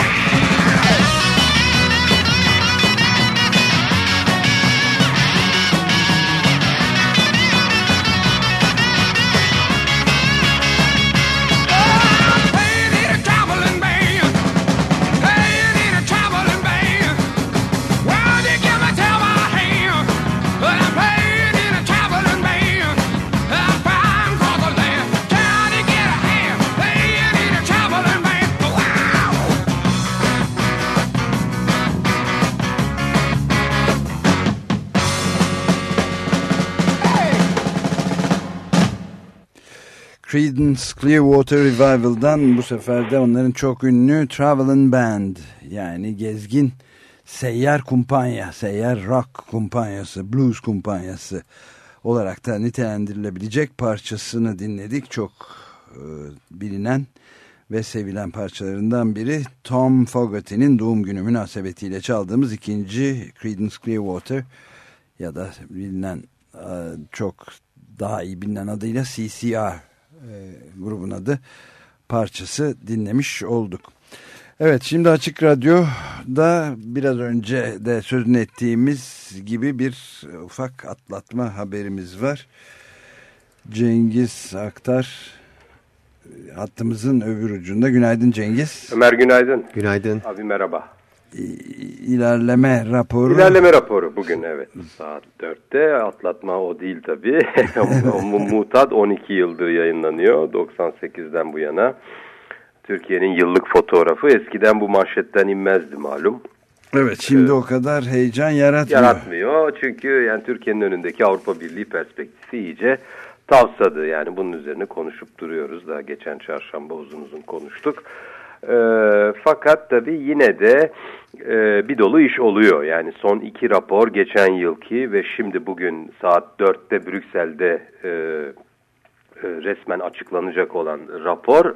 Hey, you need a traveling band. Hey, you need a traveling band. Well, you give me tell my hand. But I'm playing in a traveling band. I'm flying across the land, trying to get a hand. Hey, you need a traveling band. Wow! Creedence Clearwater Revival'dan bu sefer de onların çok ünlü Traveling Band, yani gezgin seyyar kumpanya, seyyar rock kumpanyası, blues kumpanyası olarak da nitelendirilebilecek parçasını dinledik. Çok bilinen ve sevilen parçalarından biri. Tom Fogerty'nin doğum günü münasebetiyle çaldığımız ikinci Creedence Clearwater ya da bilinen, çok daha iyi bilinen adıyla CCR grubun adı, parçası dinlemiş olduk. Evet, şimdi Açık Radyo'da biraz önce de sözünü ettiğimiz gibi bir ufak atlatma haberimiz var. Cengiz Aktar hattımızın öbür ucunda. Günaydın Cengiz. Ömer günaydın. Günaydın. Abi merhaba. ilerleme raporu. İlerleme raporu bugün, evet, saat 4'te. Atlatma o değil tabii. Mutat 12 yıldır yayınlanıyor. 98'den bu yana. Türkiye'nin yıllık fotoğrafı. Eskiden bu manşetten inmezdi malum. Evet, şimdi o kadar heyecan yaratmıyor. Çünkü yani Türkiye'nin önündeki Avrupa Birliği perspektifi iyice tavsadı. Yani bunun üzerine konuşup duruyoruz. Daha geçen çarşamba uzun uzun konuştuk. Fakat tabii yine de bir dolu iş oluyor. Yani son 2 rapor, geçen yılki ve şimdi bugün saat 4'te Brüksel'de resmen açıklanacak olan rapor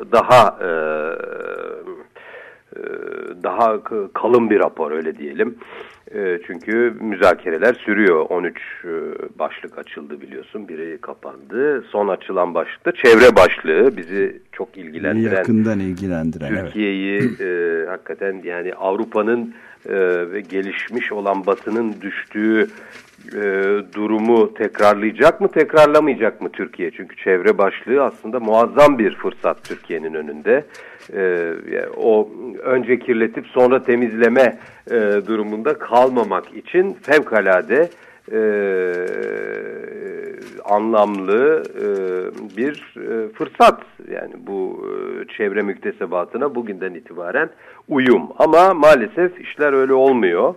daha kalın bir rapor, öyle diyelim. Çünkü müzakereler sürüyor. 13 başlık açıldı biliyorsun. Biri kapandı. Son açılan başlık da çevre başlığı. Bizi çok ilgilendiren, yakından ilgilendiren. Türkiye'yi hakikaten yani Avrupa'nın ve gelişmiş olan Batı'nın düştüğü durumu tekrarlayacak mı, tekrarlamayacak mı Türkiye? Çünkü çevre başlığı aslında muazzam bir fırsat Türkiye'nin önünde. O önce kirletip sonra temizleme durumunda kalmamak için fevkalade anlamlı bir fırsat. Yani bu çevre müktesebatına bugünden itibaren uyum. Ama maalesef işler öyle olmuyor.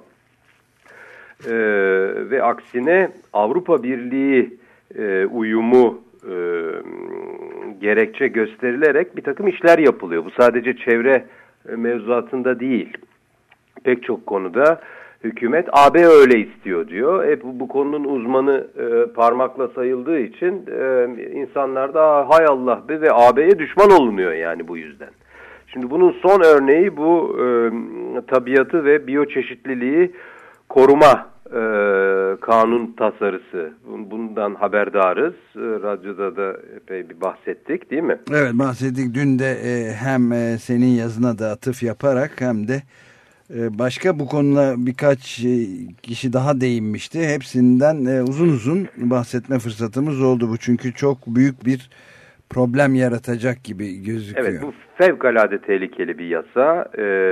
Ve aksine Avrupa Birliği uyumu gerekçe gösterilerek bir takım işler yapılıyor. Bu sadece çevre mevzuatında değil. Pek çok konuda hükümet AB öyle istiyor diyor. Hep bu konunun uzmanı parmakla sayıldığı için insanlar da hay Allah be ve AB'ye düşman olunuyor yani bu yüzden. Şimdi bunun son örneği bu tabiatı ve biyoçeşitliliği koruma kanun tasarısı. Bundan haberdarız. Radyoda da epey bir bahsettik, değil mi? Evet, bahsettik. Dün de hem senin yazına da atıf yaparak hem de başka bu konuda birkaç kişi daha değinmişti. Hepsinden uzun uzun bahsetme fırsatımız oldu bu. Çünkü çok büyük bir problem yaratacak gibi gözüküyor. Evet, bu fevkalade tehlikeli bir yasa.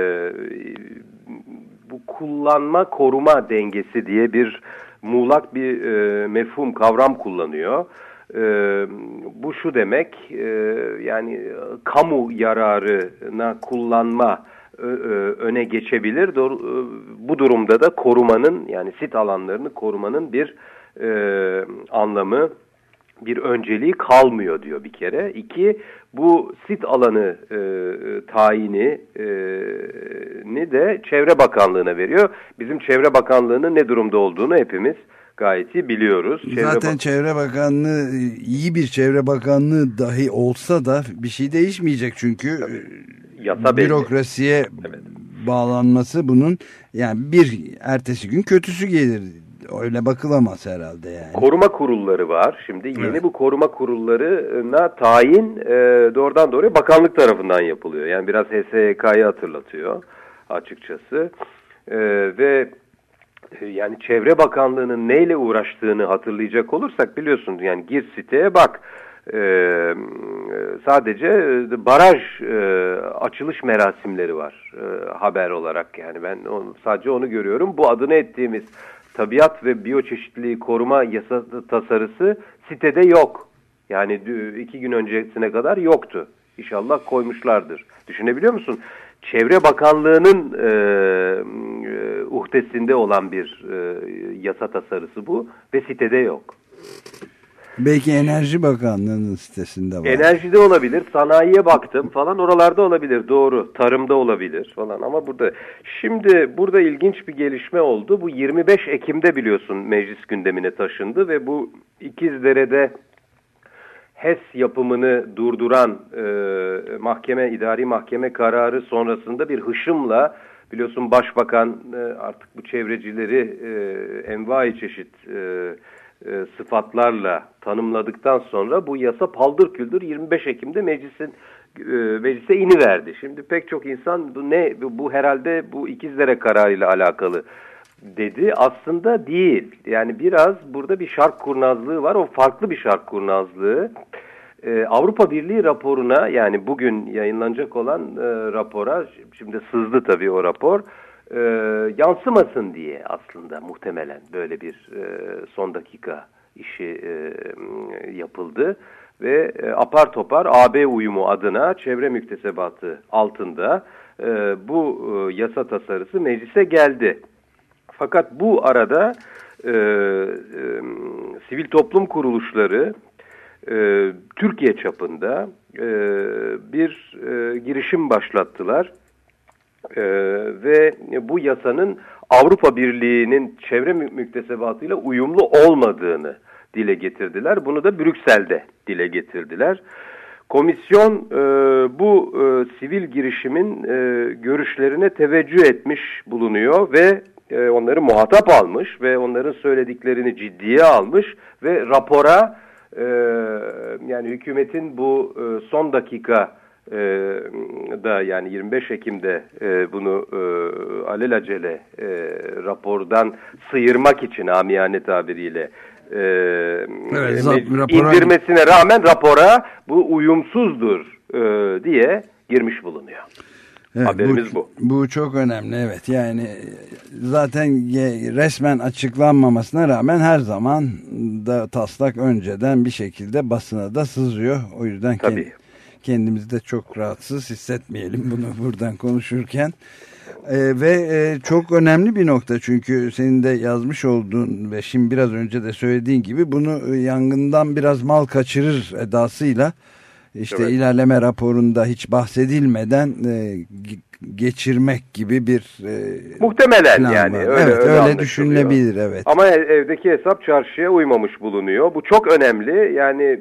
Bu kullanma koruma dengesi diye bir muğlak bir mefhum, kavram kullanıyor. Bu şu demek, yani kamu yararına kullanma öne geçebilir. Bu durumda da korumanın, yani sit alanlarını korumanın bir anlamı, bir önceliği kalmıyor diyor bir kere. 2, bu sit alanı tayini de Çevre Bakanlığı'na veriyor. Bizim Çevre Bakanlığı'nın ne durumda olduğunu hepimiz gayet iyi biliyoruz. Zaten Çevre Bakanlığı, iyi bir Çevre Bakanlığı dahi olsa da bir şey değişmeyecek çünkü yasa bürokrasiye bağlanması bunun, yani bir ertesi gün kötüsü gelir. Öyle bakılamaz herhalde yani. Koruma kurulları var. Şimdi yeni bu koruma kurullarına tayin doğrudan doğruya bakanlık tarafından yapılıyor. Yani biraz HSYK'yı hatırlatıyor açıkçası. Ve yani Çevre Bakanlığı'nın neyle uğraştığını hatırlayacak olursak, biliyorsun yani gir siteye bak. Sadece baraj açılış merasimleri var haber olarak, yani ben sadece onu görüyorum. Bu adını ettiğimiz tabiat ve biyoçeşitliliği koruma yasa tasarısı sitede yok. Yani 2 gün öncesine kadar yoktu. İnşallah koymuşlardır. Düşünebiliyor musun? Çevre Bakanlığı'nın uhdesinde olan bir yasa tasarısı bu ve sitede yok. Belki Enerji Bakanlığı'nın sitesinde var. Enerjide olabilir, sanayiye baktım falan, oralarda olabilir, doğru. Tarımda olabilir falan ama burada. Şimdi burada ilginç bir gelişme oldu. Bu 25 Ekim'de biliyorsun meclis gündemine taşındı ve bu İkizdere'de HES yapımını durduran idari mahkeme kararı sonrasında bir hışımla, biliyorsun Başbakan artık bu çevrecileri envai çeşit sıfatlarla tanımladıktan sonra bu yasa paldır küldür 25 Ekim'de meclise iniverdi. Şimdi pek çok insan bu herhalde bu İkizdere kararıyla alakalı dedi. Aslında değil. Yani biraz burada bir şark kurnazlığı var. O farklı bir şark kurnazlığı. Avrupa Birliği raporuna, yani bugün yayınlanacak olan rapora, şimdi sızdı tabii o rapor. yansımasın diye aslında muhtemelen böyle bir son dakika işi yapıldı. Ve apar topar AB uyumu adına çevre müktesebatı altında bu yasa tasarısı meclise geldi. Fakat bu arada sivil toplum kuruluşları Türkiye çapında bir girişim başlattılar. Ve bu yasanın Avrupa Birliği'nin çevre müktesebatıyla uyumlu olmadığını dile getirdiler. Bunu da Brüksel'de dile getirdiler. Komisyon bu sivil girişimin görüşlerine teveccüh etmiş bulunuyor ve onları muhatap almış ve onların söylediklerini ciddiye almış ve rapora yani hükümetin bu son dakika da yani 25 Ekim'de bunu alelacele rapordan sıyırmak için amiyane tabiriyle indirmesine rağmen rapora bu uyumsuzdur diye girmiş bulunuyor. Evet, haberimiz bu. Bu çok önemli, evet. Yani zaten resmen açıklanmamasına rağmen her zaman da taslak önceden bir şekilde basına da sızıyor. O yüzden kendimizi de çok rahatsız hissetmeyelim bunu buradan konuşurken. Ve çok önemli bir nokta, çünkü senin de yazmış olduğun ve şimdi biraz önce de söylediğin gibi bunu yangından biraz mal kaçırır edasıyla İşte ilerleme raporunda hiç bahsedilmeden geçirmek gibi bir muhtemelen yani öyle düşünülebilir, evet. Ama evdeki hesap çarşıya uymamış bulunuyor. Bu çok önemli. Yani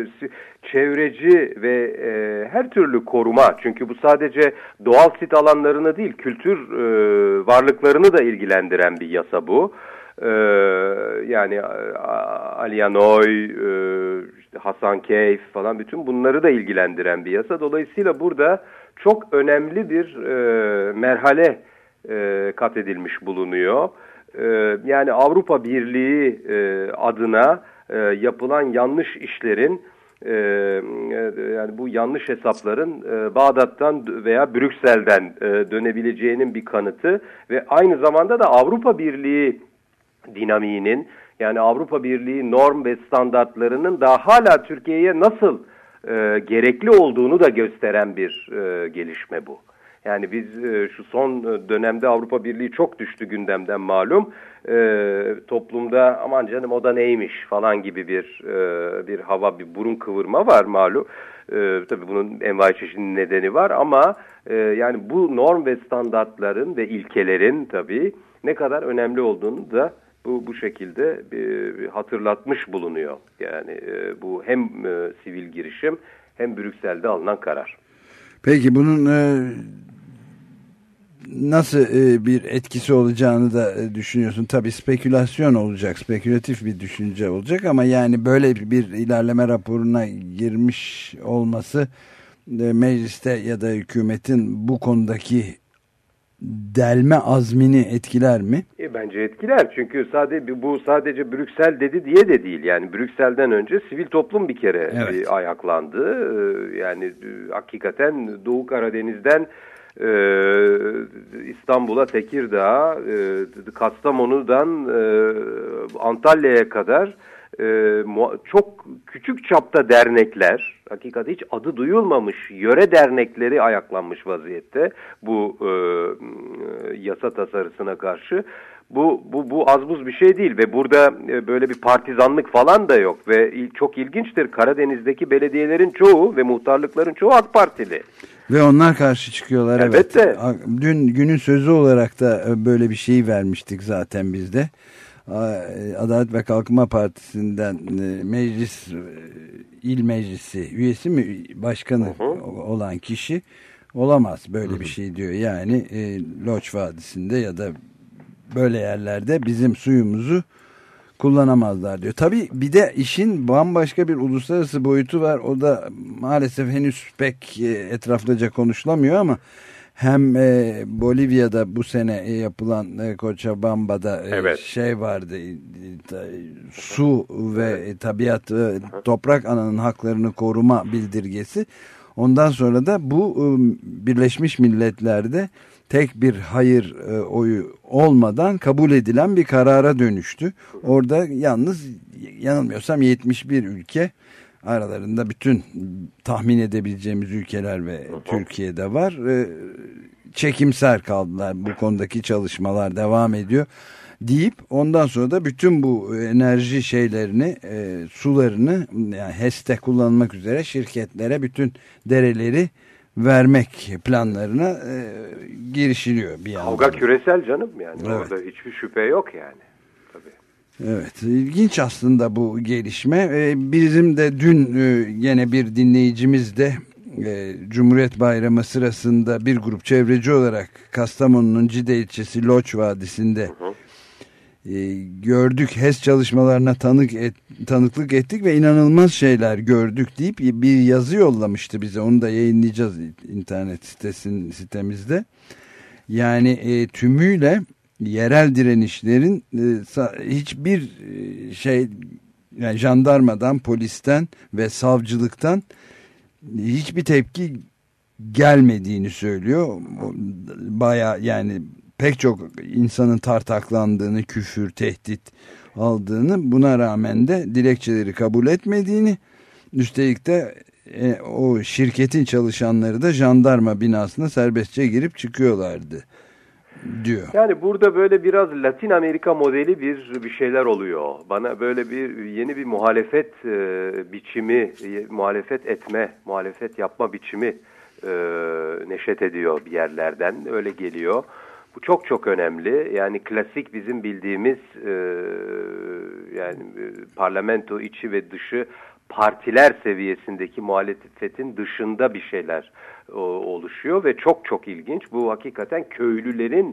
çevreci ve her türlü koruma, çünkü bu sadece doğal sit alanlarını değil, kültür varlıklarını da ilgilendiren bir yasa bu. Yani Alianoy, Hasankeyf falan, bütün bunları da ilgilendiren bir yasa. Dolayısıyla burada çok önemli bir merhale kat edilmiş bulunuyor. Yani Avrupa Birliği adına yapılan yanlış işlerin, yani bu yanlış hesapların Bağdat'tan veya Brüksel'den dönebileceğinin bir kanıtı ve aynı zamanda da Avrupa Birliği dinamiğinin, yani Avrupa Birliği norm ve standartlarının daha hala Türkiye'ye nasıl gerekli olduğunu da gösteren bir gelişme bu. Yani biz şu son dönemde Avrupa Birliği çok düştü gündemden malum. Toplumda aman canım o da neymiş falan gibi bir hava, bir burun kıvırma var malum. Tabii bunun envai çeşitli nedeni var ama yani bu norm ve standartların ve ilkelerin tabii ne kadar önemli olduğunu da bu şekilde bir hatırlatmış bulunuyor. Yani bu hem sivil girişim hem Brüksel'de alınan karar. Peki bunun nasıl bir etkisi olacağını da düşünüyorsun. Tabii spekülasyon olacak, spekülatif bir düşünce olacak ama yani böyle bir ilerleme raporuna girmiş olması mecliste ya da hükümetin bu konudaki delme azmini etkiler mi? Bence etkiler, çünkü bu sadece Brüksel dedi diye de değil. Yani Brüksel'den önce sivil toplum bir kere ayaklandı. Yani hakikaten Doğu Karadeniz'den İstanbul'a, Tekirdağ'a, Kastamonu'dan Antalya'ya kadar çok küçük çapta dernekler, hakikaten hiç adı duyulmamış yöre dernekleri ayaklanmış vaziyette bu yasa tasarısına karşı. Bu az buz bir şey değil ve burada böyle bir partizanlık falan da yok ve çok ilginçtir, Karadeniz'deki belediyelerin çoğu ve muhtarlıkların çoğu AK Partili. Ve onlar karşı çıkıyorlar. Elbette. Evet. Dün günün sözü olarak da böyle bir şey vermiştik zaten biz de. Adalet ve Kalkınma Partisi'nden il meclisi üyesi mi, başkanı olan kişi olamaz böyle bir şey diyor. Yani Loç Vadisi'nde ya da böyle yerlerde bizim suyumuzu kullanamazlar diyor. Tabii bir de işin bambaşka bir uluslararası boyutu var. O da maalesef henüz pek etraflıca konuşulamıyor ama hem Bolivya'da bu sene yapılan Cochabamba'da şey vardı, su ve tabiat, toprak ananın haklarını koruma bildirgesi. Ondan sonra da bu Birleşmiş Milletler'de tek bir hayır oyu olmadan kabul edilen bir karara dönüştü. Orada yalnız yanılmıyorsam 71 ülke, aralarında bütün tahmin edebileceğimiz ülkeler ve Türkiye'de var, çekimser kaldılar. Bu konudaki çalışmalar devam ediyor deyip ondan sonra da bütün bu enerji şeylerini, sularını, yani HES'te kullanmak üzere şirketlere bütün dereleri vermek planlarına girişiliyor bir yandan. Kavga küresel canım yani. Evet. Orada hiçbir şüphe yok yani. Tabii. Evet, ilginç aslında bu gelişme. Bizim de dün yine bir dinleyicimiz de Cumhuriyet Bayramı sırasında bir grup çevreci olarak Kastamonu'nun Cide ilçesi Loç Vadisi'nde gördük, HES çalışmalarına tanıklık ettik ve inanılmaz şeyler gördük deyip bir yazı yollamıştı bize. Onu da yayınlayacağız internet sitemizde. Yani tümüyle yerel direnişlerin hiçbir şey, yani jandarmadan, polisten ve savcılıktan hiçbir tepki gelmediğini söylüyor. Bayağı, yani pek çok insanın tartaklandığını, küfür, tehdit aldığını, buna rağmen de dilekçeleri kabul etmediğini, üstelik de o şirketin çalışanları da jandarma binasına serbestçe girip çıkıyorlardı diyor. Yani burada böyle biraz Latin Amerika modeli bir şeyler oluyor. Bana böyle yeni bir muhalefet biçimi, muhalefet yapma biçimi neşet ediyor bir yerlerden. Öyle geliyor. Bu çok çok önemli. Yani klasik bizim bildiğimiz yani parlamento içi ve dışı partiler seviyesindeki muhalefetin dışında bir şeyler oluşuyor ve çok çok ilginç. Bu hakikaten köylülerin,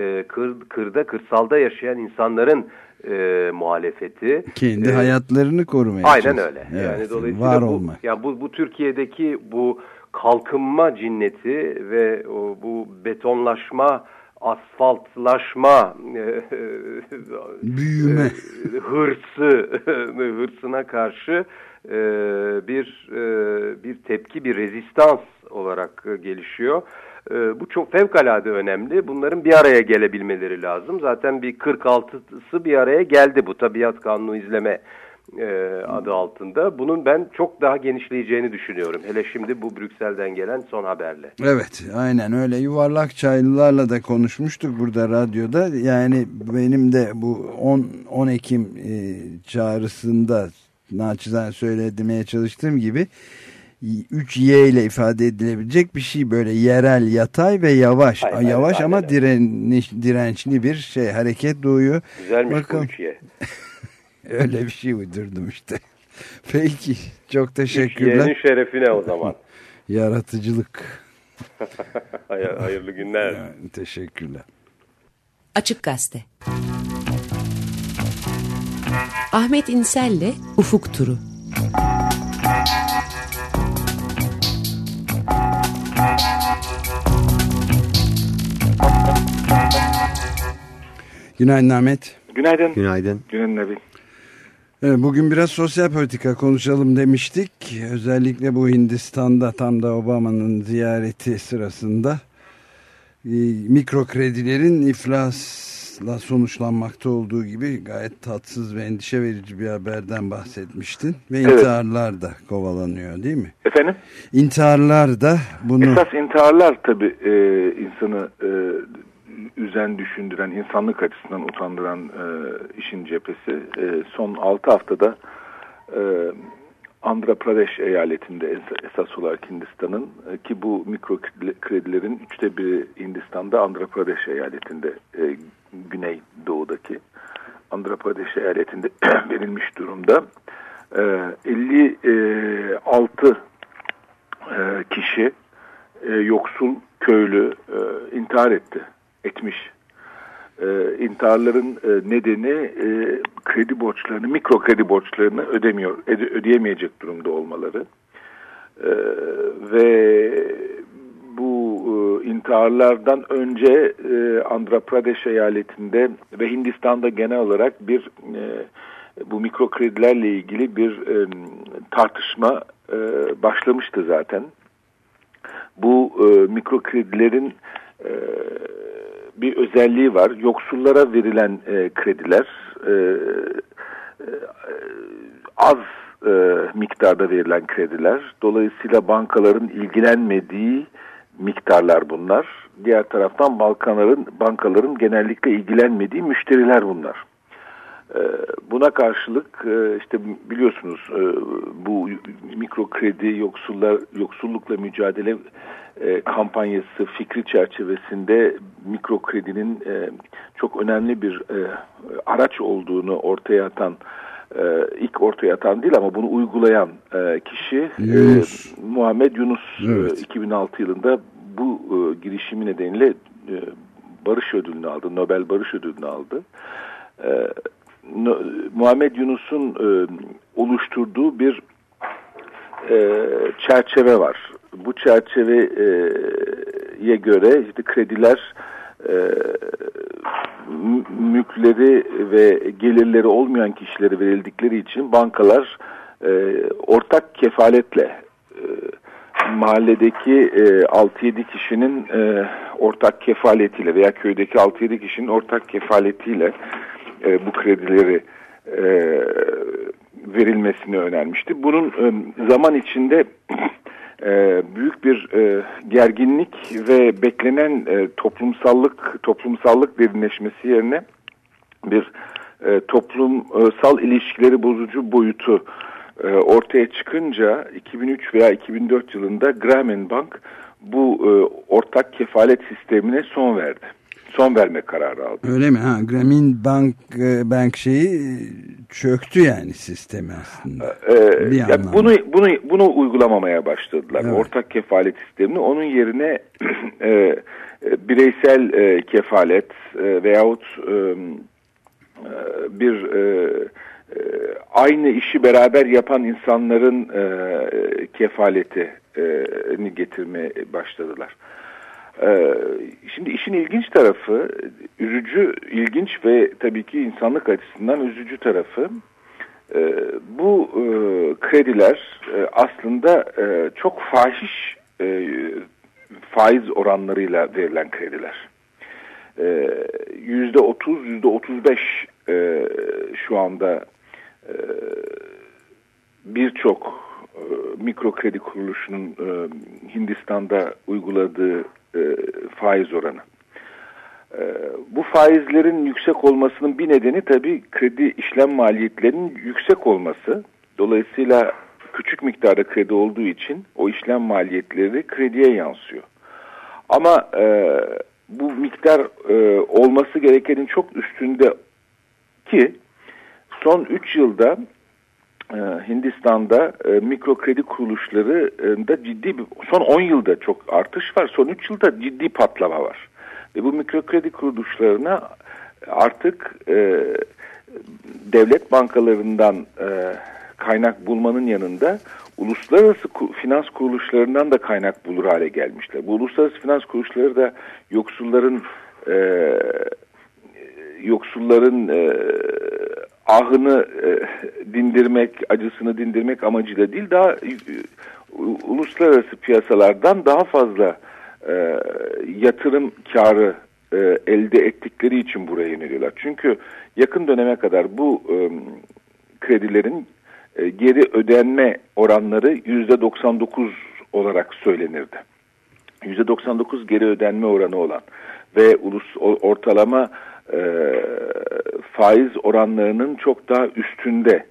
kırsalda yaşayan insanların muhalefeti. Kendi hayatlarını korumaya Aynen öyle. Evet, yani dolayısıyla bu Türkiye'deki bu kalkınma cinneti ve bu betonlaşma, asfaltlaşma, büyüme hırsına karşı bir tepki, bir rezistans olarak gelişiyor. Bu çok fevkalade önemli. Bunların bir araya gelebilmeleri lazım. Zaten bir 46'sı bir araya geldi bu Tabiat Kanunu izleme adı altında. Bunun ben çok daha genişleyeceğini düşünüyorum. Hele şimdi bu Brüksel'den gelen son haberle. Evet, aynen öyle. Yuvarlak Çaylılarla da konuşmuştuk burada radyoda. Yani benim de bu 10 Ekim çağrısında naçizane söylemeye çalıştığım gibi 3Y ile ifade edilebilecek bir şey, böyle yerel, yatay ve yavaş. Yavaş ama dirençli bir şey, hareket doğuyor. Güzelmiş. Bakın. Bu 3Y. Öyle bir şey uydurdum işte. Peki, çok teşekkürler. 3Y'nin şerefine o zaman. Yaratıcılık. Hayırlı günler. Teşekkürler. Açık Gazete. Ahmet İnsel'le Ufuk Turu. Günaydın Ahmet. Günaydın. Günaydın. Günaydın Nabil. Evet, bugün biraz sosyal politika konuşalım demiştik. Özellikle bu Hindistan'da tam da Obama'nın ziyareti sırasında mikro kredilerin iflasla sonuçlanmakta olduğu gibi gayet tatsız ve endişe verici bir haberden bahsetmiştin. Ve intiharlar da kovalanıyor, değil mi? Efendim? İntiharlar da bunu... Esas intiharlar tabii insanı üzen, düşündüren, insanlık açısından utandıran işin cephesi. Son 6 haftada Andhra Pradesh eyaletinde esas olarak Hindistan'ın, ki bu mikro kredilerin 1/3 Hindistan'da Andhra Pradesh eyaletinde, güneydoğudaki Andhra Pradesh eyaletinde verilmiş durumda. 56 kişi, yoksul köylü intihar etmiş. İntiharların nedeni kredi borçlarını, mikro kredi borçlarını ödeyemeyecek durumda olmaları. Ve bu intiharlardan önce Andhra Pradesh eyaletinde ve Hindistan'da genel olarak bu mikro kredilerle ilgili bir tartışma başlamıştı zaten. Bu mikro kredilerin bir özelliği var. Yoksullara verilen krediler az miktarda verilen krediler. Dolayısıyla bankaların ilgilenmediği miktarlar bunlar. Diğer taraftan bankaların genellikle ilgilenmediği müşteriler bunlar. Buna karşılık işte biliyorsunuz bu mikro kredi yoksullukla mücadele kampanyası fikri çerçevesinde mikro kredinin çok önemli bir araç olduğunu ilk ortaya atan değil ama bunu uygulayan kişi Muhammed Yunus. Evet. 2006 yılında bu girişimi nedeniyle Barış Ödülünü aldı, Nobel Barış Ödülünü aldı. Muhammed Yunus'un oluşturduğu bir çerçeve var. Bu çerçeveye göre işte krediler mülkleri ve gelirleri olmayan kişilere verildikleri için bankalar ortak kefaletle mahalledeki 6-7 kişinin ortak kefaletiyle veya köydeki 6-7 kişinin ortak kefaletiyle bu kredileri verilmesini önermişti. Bunun zaman içinde büyük bir gerginlik ve beklenen toplumsallık derinleşmesi yerine bir toplumsal ilişkileri bozucu boyutu ortaya çıkınca 2003 veya 2004 yılında Grameen Bank bu ortak kefalet sistemine son verme kararı aldı. Öyle mi? Grameen Bank şeyi çöktü yani sistemi aslında. Bunu uygulamamaya başladılar. Evet. Ortak kefalet sistemini onun yerine bireysel kefalet veyahut bir aynı işi beraber yapan insanların kefaletini getirmeye başladılar. Şimdi işin ilginç tarafı, ilginç ve tabii ki insanlık açısından üzücü tarafı, bu krediler aslında çok fahiş faiz oranlarıyla verilen krediler. %30, %35 şu anda birçok mikro kredi kuruluşunun Hindistan'da uyguladığı faiz oranı. Bu faizlerin yüksek olmasının bir nedeni tabii kredi işlem maliyetlerinin yüksek olması. Dolayısıyla küçük miktarda kredi olduğu için o işlem maliyetleri krediye yansıyor. Ama bu miktar olması gerekenin çok üstünde ki son 3 yılda Hindistan'da mikro kredi kuruluşlarında son 10 yılda çok artış var. Son 3 yılda ciddi patlama var. Ve bu mikro kredi kuruluşlarına artık devlet bankalarından kaynak bulmanın yanında uluslararası finans kuruluşlarından da kaynak bulur hale gelmişler. Bu uluslararası finans kuruluşları da yoksulların ahını dindirmek, acısını dindirmek amacıyla değil, daha uluslararası piyasalardan daha fazla yatırım karı elde ettikleri için buraya yöneliyorlar. Çünkü yakın döneme kadar bu kredilerin geri ödenme oranları %99 olarak söylenirdi. %99 geri ödenme oranı olan ve ortalama faiz oranlarının çok daha üstünde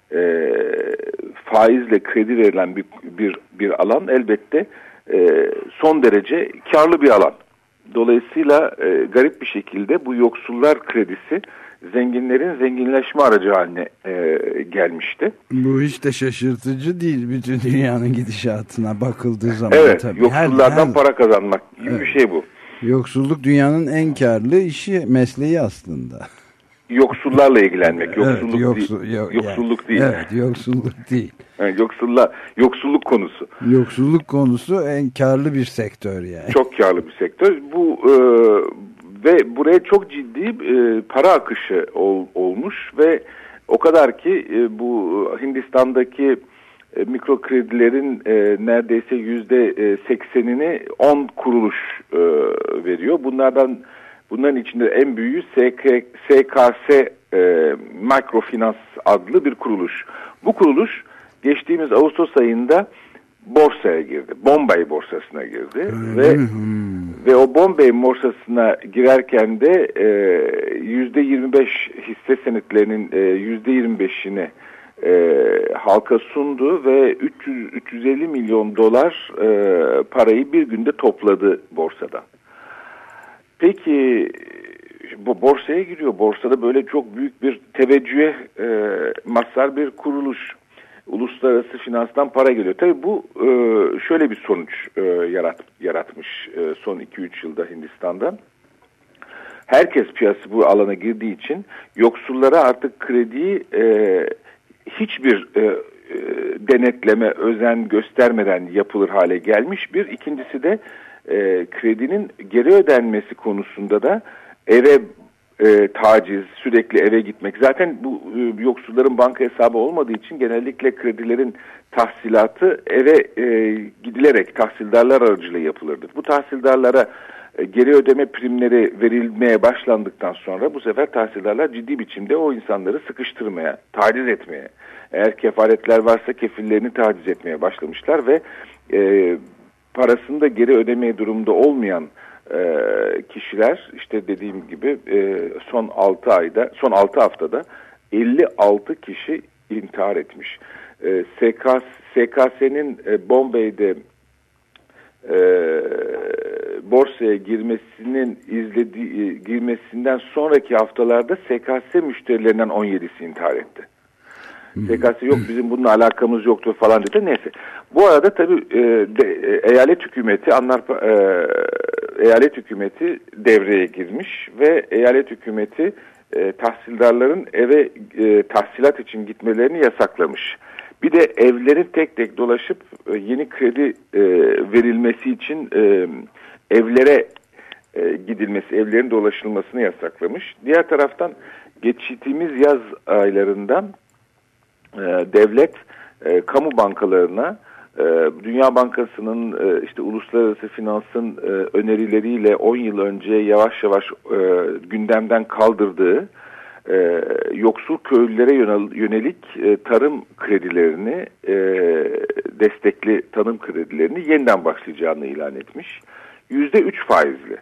faizle kredi verilen bir alan elbette son derece karlı bir alan. Dolayısıyla garip bir şekilde bu yoksullar kredisi zenginlerin zenginleşme aracı haline gelmişti. Bu hiç de şaşırtıcı değil bütün dünyanın gidişatına bakıldığı zaman. Evet, tabii. Yoksullardan para kazanmak gibi bir şey bu. Yoksulluk dünyanın en karlı mesleği aslında. Yoksullarla ilgilenmek, yoksulluk değil. Evet, yoksulluk değil. Yani yoksulluk konusu. Yoksulluk konusu en karlı bir sektör yani. Çok karlı bir sektör. Bu ve buraya çok ciddi para akışı olmuş ve o kadar ki bu Hindistan'daki mikro kredilerin neredeyse %80'ini 10 kuruluş veriyor. Bunların içinde en büyüğü SKS Microfinance adlı bir kuruluş. Bu kuruluş geçtiğimiz Ağustos ayında borsaya girdi. Bombay borsasına girdi ve o Bombay borsasına girerken de %25 hisse senetlerinin %25'ini halka sundu ve 350 milyon dolar parayı bir günde topladı borsada. Peki bu borsaya giriyor. Borsada böyle çok büyük bir teveccühe mazhar bir kuruluş. Uluslararası finanstan para geliyor. Tabii bu şöyle bir sonuç yaratmış son 2-3 yılda Hindistan'da. Herkes piyasası bu alana girdiği için yoksullara artık krediyi hiçbir denetleme, özen göstermeden yapılır hale gelmiş. İkincisi de kredinin geri ödenmesi konusunda da eve taciz, sürekli eve gitmek. Zaten bu yoksulların banka hesabı olmadığı için genellikle kredilerin tahsilatı eve gidilerek tahsildarlar aracılığıyla yapılırdı. Bu tahsildarlara geri ödeme primleri verilmeye başlandıktan sonra bu sefer tahsildarlar ciddi biçimde o insanları sıkıştırmaya, taciz etmeye, eğer kefaletler varsa kefillerini taciz etmeye başlamışlar ve parasını da geri ödemeye durumda olmayan kişiler, işte dediğim gibi son 6 haftada 56 kişi intihar etmiş. SKS'nin Bombay'de borsaya girmesinden sonraki haftalarda SKS müşterilerinden 17'si intihar etti. SKS yok, bizim bununla alakamız yoktur falan dedi. Neyse. Bu arada tabii eyalet hükümeti devreye girmiş ve eyalet hükümeti tahsildarların eve tahsilat için gitmelerini yasaklamış. Bir de evlerin tek tek dolaşıp yeni kredi verilmesi için evlere gidilmesi, evlerin dolaşılmasını yasaklamış. Diğer taraftan geçtiğimiz yaz aylarından devlet kamu bankalarına Dünya Bankası'nın işte uluslararası finansın önerileriyle 10 yıl önce yavaş yavaş gündemden kaldırdığı yoksul köylülere yönelik tarım kredilerini, destekli tarım kredilerini yeniden başlayacağını ilan etmiş. %3 faizli.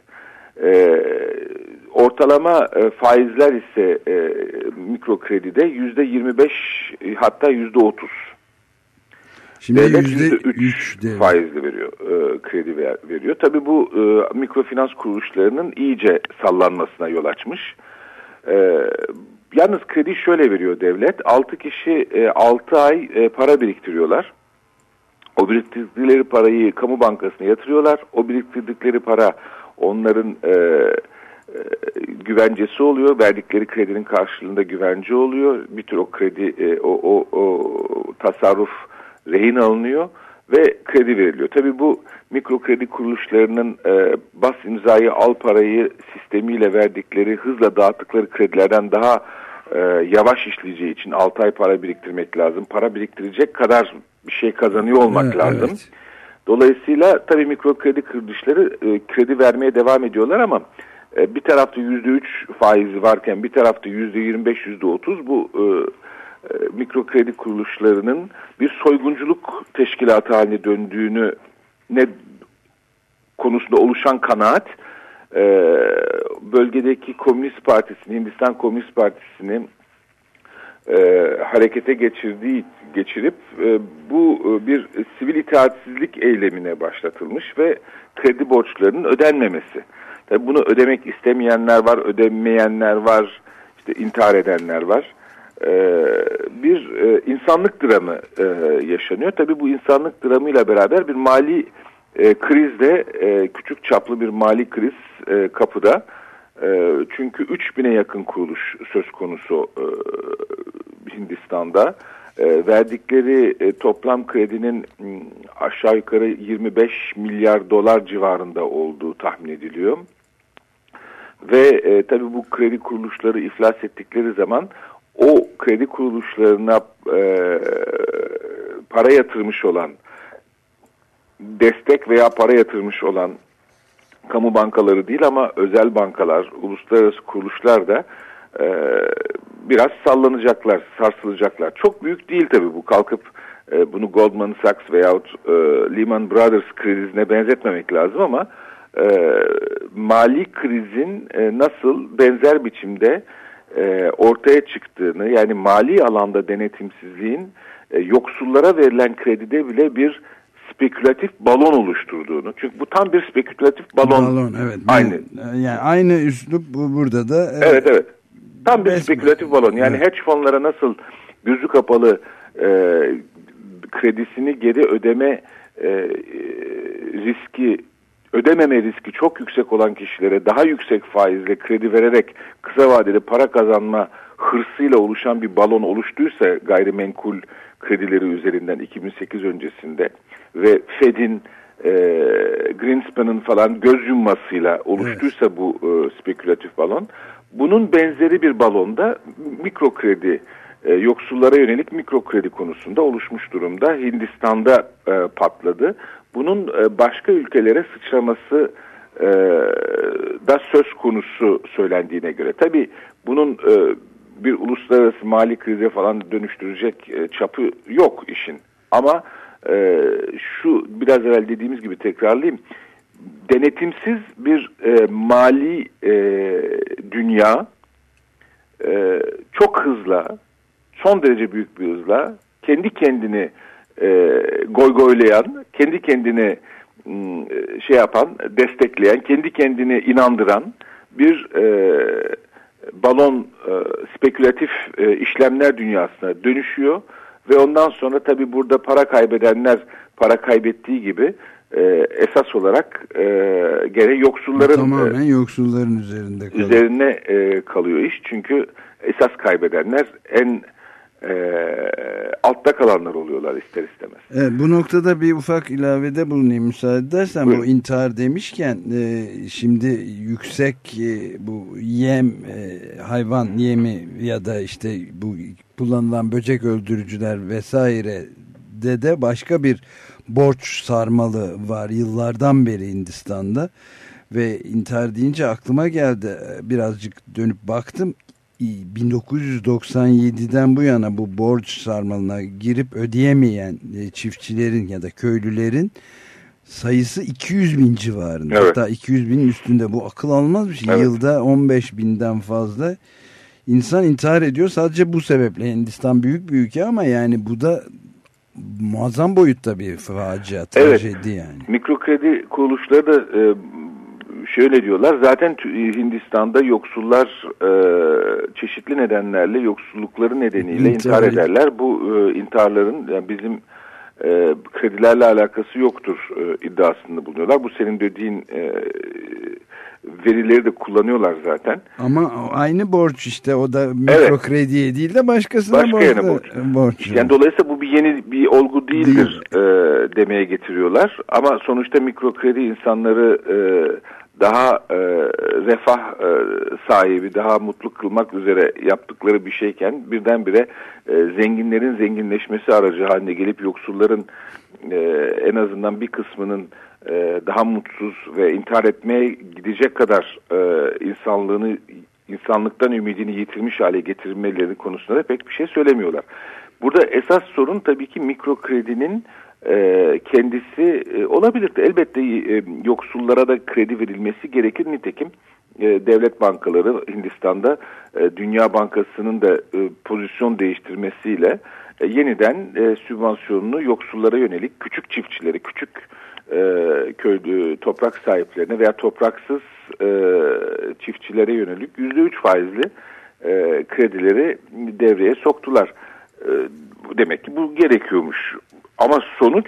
Ortalama faizler ise mikro kredide %25 hatta %30. Şimdi devlet %3 faizli veriyor, kredi veriyor. Tabii bu mikrofinans kuruluşlarının iyice sallanmasına yol açmış. Yalnız kredi şöyle veriyor devlet. 6 kişi 6 ay para biriktiriyorlar. O biriktirdikleri parayı kamu bankasına yatırıyorlar. O biriktirdikleri para onların güvencesi oluyor. Verdikleri kredinin karşılığında güvence oluyor. Bir tür o kredi, o tasarruf rehin alınıyor ve kredi veriliyor. Tabii bu mikro kredi kuruluşlarının bas imzayı al parayı sistemiyle verdikleri, hızla dağıttıkları kredilerden daha yavaş işleyeceği için 6 ay para biriktirmek lazım. Para biriktirecek kadar bir şey kazanıyor olmak lazım. Evet. Dolayısıyla tabii mikro kredi kuruluşları kredi vermeye devam ediyorlar ama bir tarafta %3 faizi varken bir tarafta %25, %30 bu mikro kredi kuruluşlarının bir soygunculuk teşkilatı haline döndüğünü konusunda oluşan kanaat bölgedeki Komünist Partisi'ni, Hindistan Komünist Partisi'ni harekete geçirip bu bir sivil itaatsizlik eylemine başlatılmış ve kredi borçlarının ödenmemesi. Tabii bunu ödemek istemeyenler var, ödemeyenler var, işte intihar edenler var. Bir insanlık dramı yaşanıyor. Tabii bu insanlık dramıyla beraber bir mali kriz de küçük çaplı bir mali kriz kapıda. Çünkü 3000'e yakın kuruluş söz konusu Hindistan'da. Verdikleri toplam kredinin aşağı yukarı 25 milyar dolar civarında olduğu tahmin ediliyor. Ve tabii bu kredi kuruluşları iflas ettikleri zaman o kredi kuruluşlarına para yatırmış olan, destek veya para yatırmış olan kamu bankaları değil ama özel bankalar, uluslararası kuruluşlar da biraz sallanacaklar, sarsılacaklar. Çok büyük değil tabii bu, kalkıp bunu Goldman Sachs veyahut Lehman Brothers krizine benzetmemek lazım ama mali krizin nasıl benzer biçimde ortaya çıktığını, yani mali alanda denetimsizliğin yoksullara verilen kredide bile bir spekülatif balon oluşturduğunu. Çünkü bu tam bir spekülatif balon. Balon, evet. Aynı. Yani aynı üslup burada da. Evet. Tam bir spekülatif balon. Yani hedge fonlara nasıl gözü kapalı kredisini geri ödememe riski çok yüksek olan kişilere daha yüksek faizle kredi vererek kısa vadede para kazanma hırsıyla oluşan bir balon oluştuysa gayrimenkul kredileri üzerinden 2008 öncesinde ve Fed'in Greenspan'ın falan göz yummasıyla oluştuysa bu spekülatif balon, bunun benzeri bir balonda mikro kredi, yoksullara yönelik mikro kredi konusunda oluşmuş durumda. Hindistan'da patladı. Bunun başka ülkelere sıçraması da söz konusu söylendiğine göre. Tabii bunun bir uluslararası mali krize falan dönüştürecek çapı yok işin. Ama şu biraz evvel dediğimiz gibi tekrarlayayım. Denetimsiz bir mali dünya çok hızla, son derece büyük bir hızla kendi kendini goygoylayan, kendi kendini destekleyen, kendi kendini inandıran bir balon, spekülatif işlemler dünyasına dönüşüyor ve ondan sonra tabii burada para kaybedenler para kaybettiği gibi esas olarak gene yoksulların tamamen yoksulların üzerine kalıyor iş. Çünkü esas kaybedenler en altta kalanlar oluyorlar ister istemez. Evet, bu noktada bir ufak ilavede bulunayım müsaade edersen. Buyurun. Bu intihar demişken şimdi yüksek bu yem, hayvan yemi ya da işte bu kullanılan böcek öldürücüler vesaire de başka bir borç sarmalı var yıllardan beri Hindistan'da ve intihar deyince aklıma geldi, birazcık dönüp baktım. 1997'den bu yana bu borç sarmalına girip ödeyemeyen çiftçilerin ya da köylülerin sayısı 200 bin civarında. Evet. Hatta 200 binin üstünde. Bu akıl almaz bir şey. Evet. Yılda 15 binden fazla insan intihar ediyor. Sadece bu sebeple. Hindistan büyük bir ülke ama yani bu da muazzam boyutta bir facia, trajedi yani. Mikro kredi kuruluşları da şöyle diyorlar, zaten Hindistan'da yoksullar çeşitli nedenlerle, yoksullukları nedeniyle intihar ederler. Bu intiharların yani bizim kredilerle alakası yoktur iddiasında bulunuyorlar. Bu senin dediğin verileri de kullanıyorlar zaten. Ama aynı borç işte, o da mikro krediye değil de başkasına borç. Yani dolayısıyla bu bir yeni bir olgu değildir demeye getiriyorlar. Ama sonuçta mikro kredi insanları daha refah sahibi, daha mutlu kılmak üzere yaptıkları bir şeyken birdenbire zenginlerin zenginleşmesi aracı haline gelip yoksulların en azından bir kısmının daha mutsuz ve intihar etmeye gidecek kadar insanlıktan ümidini yitirmiş hale getirmeleri konusunda da pek bir şey söylemiyorlar. Burada esas sorun tabii ki mikro kredinin kendisi olabilir. Elbette yoksullara da kredi verilmesi gerekir. Nitekim devlet bankaları Hindistan'da Dünya Bankası'nın da pozisyon değiştirmesiyle yeniden sübvansiyonunu yoksullara yönelik küçük çiftçilere, küçük köylü toprak sahiplerine veya topraksız çiftçilere yönelik %3 faizli kredileri devreye soktular. Demek ki bu gerekiyormuş. Ama sonuç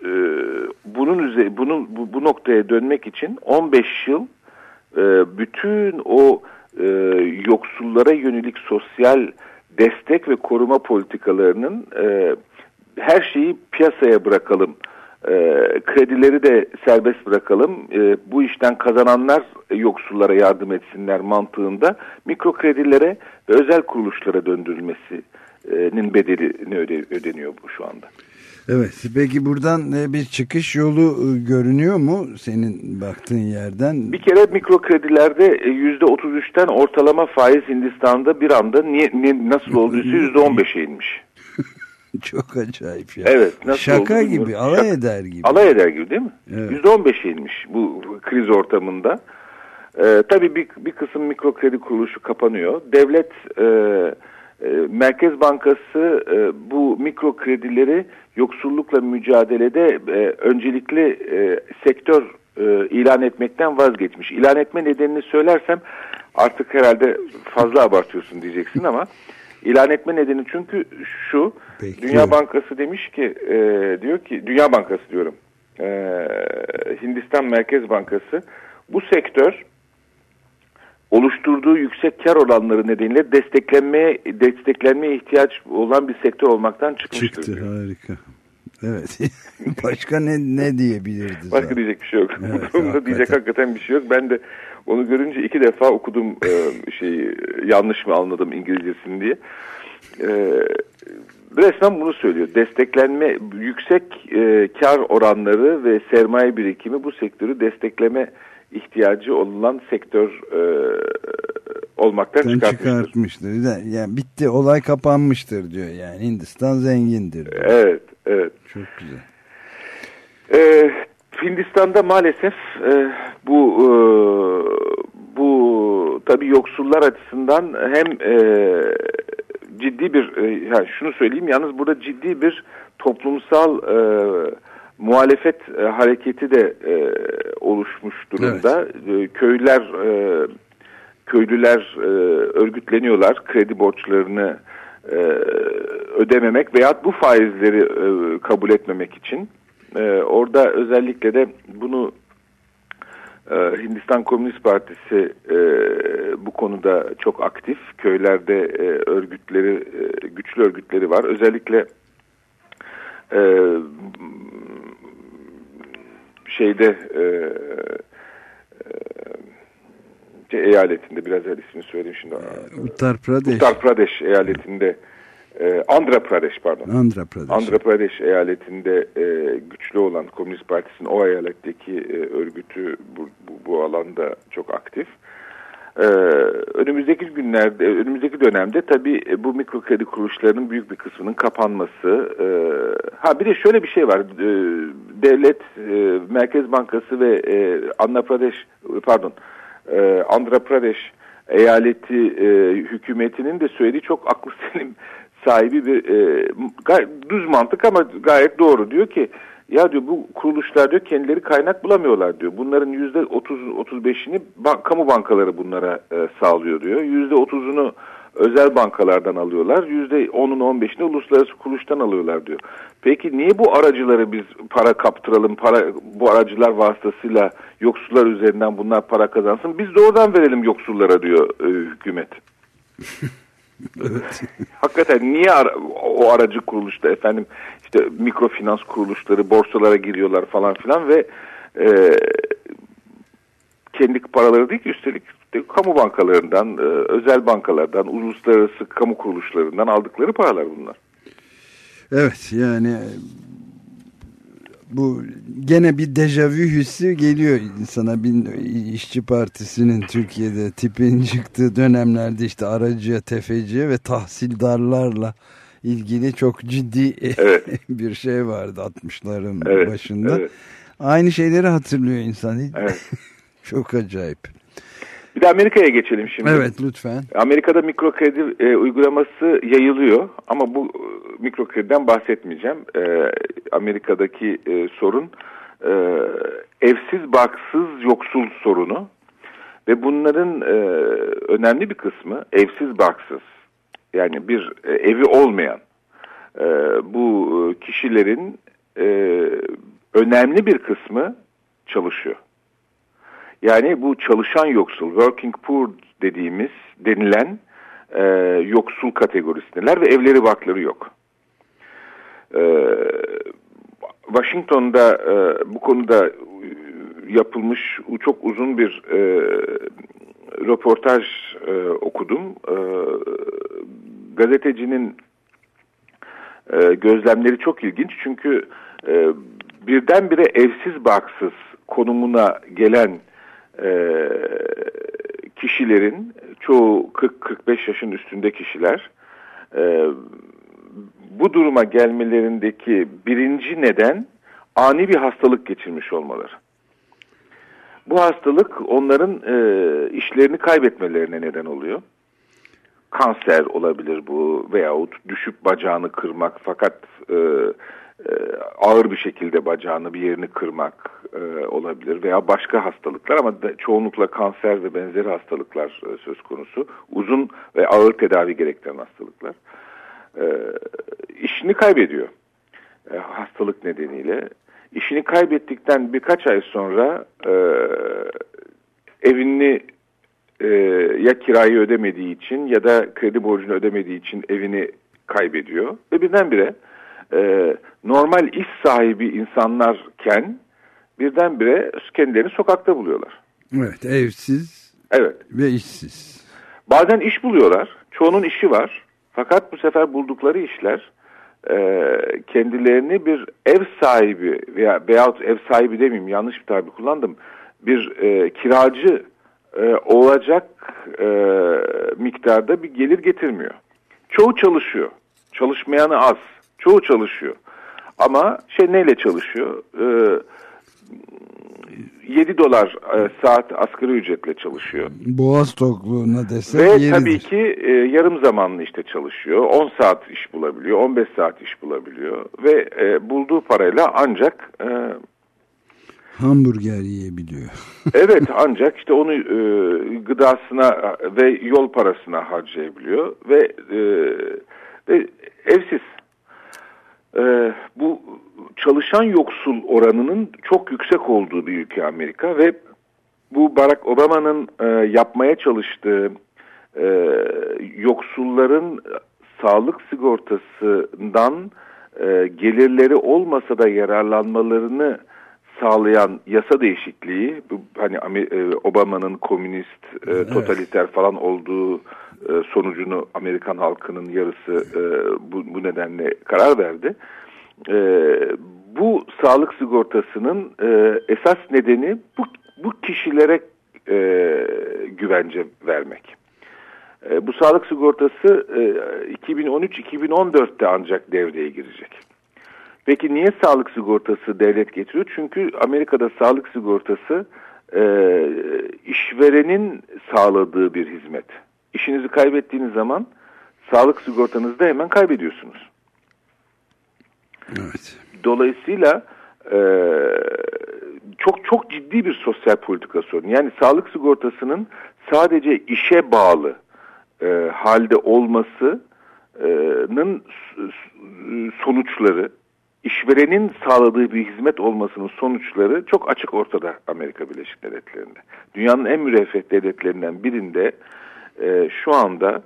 bu noktaya dönmek için 15 yıl bütün o yoksullara yönelik sosyal destek ve koruma politikalarının her şeyi piyasaya bırakalım, kredileri de serbest bırakalım, bu işten kazananlar yoksullara yardım etsinler mantığında mikro kredilere ve özel kuruluşlara döndürülmesinin bedelini ödeniyor bu şu anda. Evet, peki buradan bir çıkış yolu görünüyor mu senin baktığın yerden? Bir kere mikro kredilerde %33'ten ortalama faiz Hindistan'da bir anda nasıl olduysa %15'e inmiş. Çok acayip ya. Evet, nasıl şaka gibi, alay eder gibi. Alay eder gibi değil mi? Evet. %15'e inmiş bu kriz ortamında. Tabii bir kısım mikro kredi kuruluşu kapanıyor. Devlet Merkez Bankası bu mikro kredileri yoksullukla mücadelede öncelikli sektör ilan etmekten vazgeçmiş. İlan etme nedenini söylersem artık herhalde fazla abartıyorsun diyeceksin ama ilan etme nedeni çünkü şu. Peki. Dünya Bankası demiş ki diyor ki Dünya Bankası diyorum. Hindistan Merkez Bankası bu sektör oluşturduğu yüksek kar oranları nedeniyle desteklenmeye ihtiyaç olan bir sektör olmaktan çıkmıştır. Çıktı, harika. Evet. Başka ne diyebiliriz? Başka diyecek bir şey yok. Evet, Bu konuda diyecek hakikaten bir şey yok. Ben de onu görünce 2 defa okudum yanlış mı anladım İngilizcesini diye. Resmen bunu söylüyor. Desteklenme, yüksek kar oranları ve sermaye birikimi bu sektörü destekleme ihtiyacı olan sektör olmaktan çıkartmıştır. Yani bitti, olay kapanmıştır diyor. Yani Hindistan zengindir diyor. Evet, evet. Çok güzel. Hindistan'da maalesef bu tabii yoksullar açısından hem ciddi bir yani şunu söyleyeyim, yalnız burada ciddi bir toplumsal muhalefet hareketi de oluşmuş durumda. Evet. Köylüler örgütleniyorlar kredi borçlarını ödememek veya bu faizleri kabul etmemek için. Orada özellikle de bunu Hindistan Komünist Partisi bu konuda çok aktif. Köylerde güçlü örgütleri var. Özellikle eyaletinde, biraz evvel ismini söyleyeyim şimdi. Uttar Pradesh eyaletinde Andhra Pradesh eyaletinde güçlü olan Komünist Partisi'nin o eyaletteki örgütü bu alanda çok aktif. Önümüzdeki dönemde tabii bu mikro kredi kuruluşlarının büyük bir kısmının kapanması. Bir de şöyle bir şey var. Devlet, Merkez Bankası ve Andhra Pradesh eyaleti hükümetinin de söylediği çok aklı selim sahibi bir düz mantık ama gayet doğru. Diyor ki ya diyor bu kuruluşlar diyor kendileri kaynak bulamıyorlar diyor. Bunların %30-35'ini kamu bankaları bunlara sağlıyor diyor. %30'unu özel bankalardan alıyorlar. %10'unu 15'ini uluslararası kuruluştan alıyorlar diyor. Peki niye bu aracıları biz para kaptıralım? Bu aracılar vasıtasıyla yoksullar üzerinden bunlar para kazansın. Biz de oradan verelim yoksullara diyor hükümet. Evet. Hakikaten niye o aracı kuruluşta işte mikrofinans kuruluşları borsalara giriyorlar falan filan ve kendi paraları değil ki, üstelik kamu bankalarından, özel bankalardan, uluslararası kamu kuruluşlarından aldıkları paralar bunlar. Evet, yani bu gene bir dejavü hissi geliyor insana. İşçi Partisi'nin Türkiye'de tipin çıktığı dönemlerde işte aracıya, tefeciye ve tahsildarlarla ilgili çok ciddi evet. bir şey vardı 60'ların başında. Evet. Aynı şeyleri hatırlıyor insan. Evet. Çok acayip. Bir de Amerika'ya geçelim şimdi. Evet, lütfen. Amerika'da mikro kredi uygulaması yayılıyor ama bu mikro krediden bahsetmeyeceğim. Amerika'daki sorun evsiz, barksız, yoksul sorunu ve bunların önemli bir kısmı evsiz, barksız, yani bir evi olmayan bu kişilerin önemli bir kısmı çalışıyor. Yani bu çalışan yoksul, working poor denilen yoksul kategorisindeler ve evleri barkları yok. Washington'da bu konuda yapılmış çok uzun bir röportaj okudum. Gazetecinin gözlemleri çok ilginç. Çünkü birdenbire evsiz barksız konumuna gelen kişilerin çoğu 40-45 yaşın üstünde kişiler, bu duruma gelmelerindeki birinci neden ani bir hastalık geçirmiş olmaları. Bu hastalık onların işlerini kaybetmelerine neden oluyor. Kanser olabilir bu veyahut düşüp bacağını kırmak, fakat ağır bir şekilde bacağını, bir yerini kırmak olabilir veya başka hastalıklar, ama çoğunlukla kanser ve benzeri hastalıklar söz konusu. Uzun ve ağır tedavi gerektiren hastalıklar. İşini kaybediyor hastalık nedeniyle. İşini kaybettikten birkaç ay sonra evini ya kirayı ödemediği için ya da kredi borcunu ödemediği için evini kaybediyor. Ve birdenbire normal iş sahibi insanlarken birdenbire kendilerini sokakta buluyorlar. Evet, evsiz, evet, ve işsiz. Bazen iş buluyorlar. Çoğunun işi var. Fakat bu sefer buldukları işler kendilerini bir ev sahibi veyahut ev sahibi demeyeyim, yanlış bir tabir kullandım. Bir kiracı olacak miktarda bir gelir getirmiyor. Çoğu çalışıyor. Çalışmayanı az. Çoğu çalışıyor. Ama neyle çalışıyor? $7 saat asgari ücretle çalışıyor. Boğaz tokluğuna desek ve yeridir. Tabii ki yarım zamanlı işte çalışıyor. 10 saat iş bulabiliyor. 15 saat iş bulabiliyor. Ve bulduğu parayla ancak hamburger yiyebiliyor. evet, ancak işte onu gıdasına ve yol parasına harcayabiliyor. Ve evsiz. Bu çalışan yoksul oranının çok yüksek olduğu bir ülke Amerika ve bu Barack Obama'nın yapmaya çalıştığı yoksulların sağlık sigortasından gelirleri olmasa da yararlanmalarını sağlayan yasa değişikliği, hani Obama'nın komünist, totaliter falan olduğu sonucunu Amerikan halkının yarısı bu nedenle karar verdi. Bu sağlık sigortasının esas nedeni bu kişilere güvence vermek. Bu sağlık sigortası 2013-2014'te ancak devreye girecek. Peki niye sağlık sigortası devlet getiriyor? Çünkü Amerika'da sağlık sigortası işverenin sağladığı bir hizmet. İşinizi kaybettiğiniz zaman sağlık sigortanızı da hemen kaybediyorsunuz. Evet. Dolayısıyla çok ciddi bir sosyal politika sorunu. Yani sağlık sigortasının sadece işe bağlı halde olmasının sonuçları, işverenin sağladığı bir hizmet olmasının sonuçları çok açık ortada Amerika Birleşik Devletleri'nde. Dünyanın en müreffeh devletlerinden birinde şu anda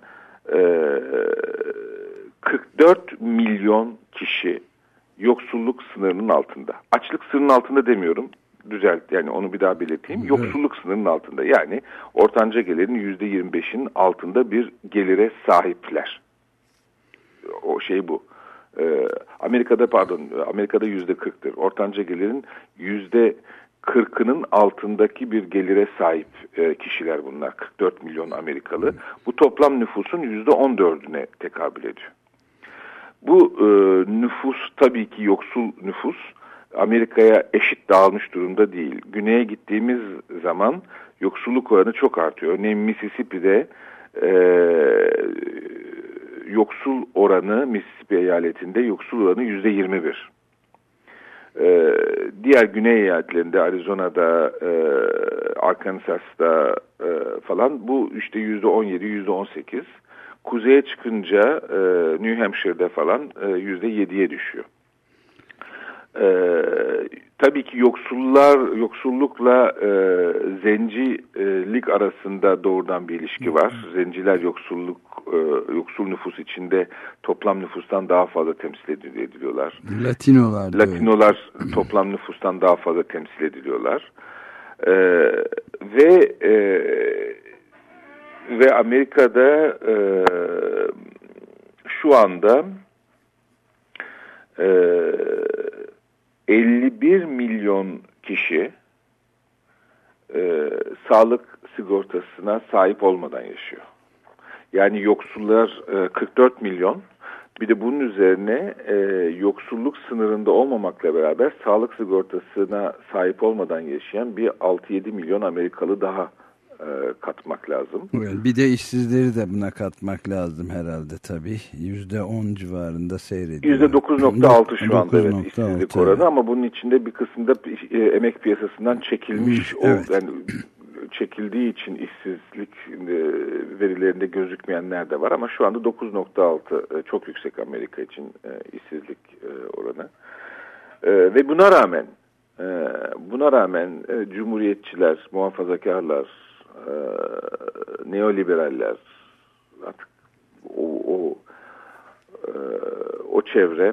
44 milyon kişi yoksulluk sınırının altında. Açlık sınırının altında demiyorum. Yani onu bir daha belirteyim. Evet. Yoksulluk sınırının altında. Yani ortanca gelirin %25'in altında bir gelire sahipler. O bu. Amerika'da %40'tır. Ortanca gelirin %40'ının altındaki bir gelire sahip kişiler bunlar. 44 milyon Amerikalı. Bu toplam nüfusun %14'üne tekabül ediyor. Bu nüfus tabii ki yoksul nüfus Amerika'ya eşit dağılmış durumda değil. Güneye gittiğimiz zaman yoksulluk oranı çok artıyor. Örneğin Mississippi'de Mississippi eyaletinde yoksul oranı %21. Diğer güney eyaletlerinde, Arizona'da, Arkansas'ta falan bu işte %17, %18. Kuzeye çıkınca New Hampshire'de falan %7'ye düşüyor. Tabii ki yoksullukla zencilik arasında doğrudan bir ilişki var. Zenciler yoksul nüfus içinde toplam nüfustan daha fazla temsil ediliyorlar. Latinolar toplam nüfustan daha fazla temsil ediliyorlar. Ve Amerika'da şu anda 51 milyon kişi sağlık sigortasına sahip olmadan yaşıyor. Yani yoksullar 44 milyon. Bir de bunun üzerine yoksulluk sınırında olmamakla beraber sağlık sigortasına sahip olmadan yaşayan bir 6-7 milyon Amerikalı daha katmak lazım. Bir de işsizleri de buna katmak lazım herhalde tabii. %10 civarında seyrediyor. %9.6 şu anda evet, 9.6, işsizlik oranı, ama bunun içinde bir kısımda emek piyasasından çekilmiş, evet. yani çekildiği için işsizlik verilerinde gözükmeyenler de var, ama şu anda 9.6 çok yüksek Amerika için işsizlik oranı. Ve buna rağmen cumhuriyetçiler, muhafazakarlar, neoliberaller, artık o çevre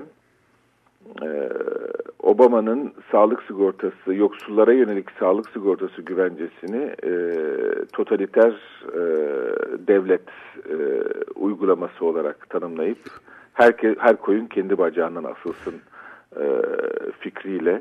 Obama'nın sağlık sigortası, yoksullara yönelik sağlık sigortası güvencesini totaliter devlet uygulaması olarak tanımlayıp her koyun kendi bacağından asılsın fikriyle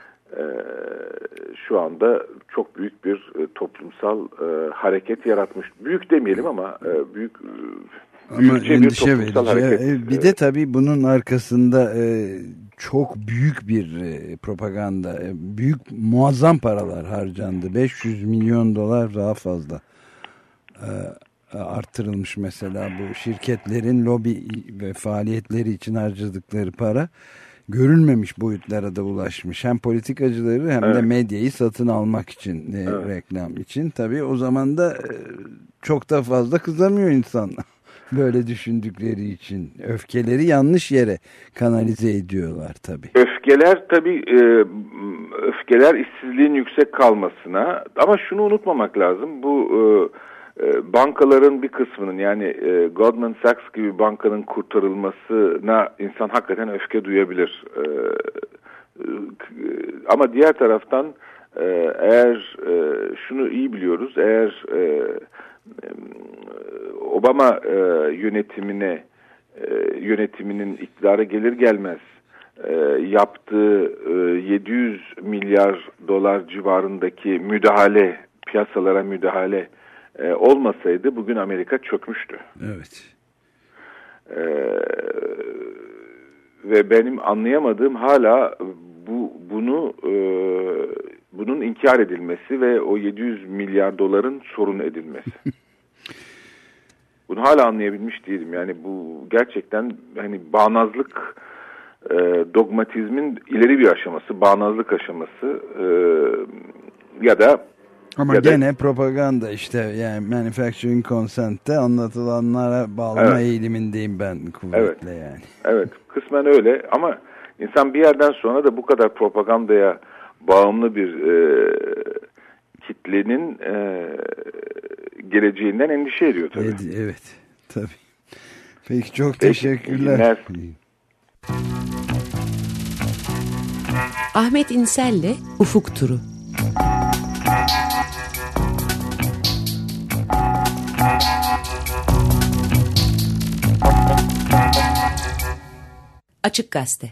şu anda çok büyük bir toplumsal hareket yaratmış. Büyük demeyelim ama büyük endişe verici. Bir de tabii bunun arkasında çok büyük bir propaganda, muazzam paralar harcandı. 500 milyon dolar daha fazla arttırılmış mesela bu şirketlerin lobi ve faaliyetleri için harcadıkları para görülmemiş boyutlara da ulaşmış. Hem politikacıları hem de medyayı satın almak için, reklam için. Tabii o zaman da çok da fazla kızamıyor insanlar. Böyle düşündükleri için. Öfkeleri yanlış yere kanalize ediyorlar tabii. Öfkeler işsizliğin yüksek kalmasına, ama şunu unutmamak lazım. Bu bankaların bir kısmının, yani Goldman Sachs gibi bankanın kurtarılmasına insan hakikaten öfke duyabilir. Ama diğer taraftan eğer şunu iyi biliyoruz, eğer Obama yönetiminin iktidara gelir gelmez yaptığı 700 milyar dolar civarındaki piyasalara müdahale olmasaydı bugün Amerika çökmüştü. Evet. Ve benim anlayamadığım hala bunun inkar edilmesi ve o 700 milyar doların sorun edilmesi. Bunu hala anlayabilmiş değilim. Yani bu gerçekten hani bağnazlık, dogmatizmin ileri bir aşaması, bağnazlık aşaması ya da gene propaganda işte, yani manufacturing consent'te anlatılanlara bağlama eğilimindeyim ben kuvvetle yani. Evet, kısmen öyle, ama insan bir yerden sonra da bu kadar propagandaya bağımlı bir kitlenin geleceğinden endişe ediyor tabii. Evet, tabii. Peki, çok teşekkürler. Ahmet İnsel'le Ufuk Turu. Açık Gazete.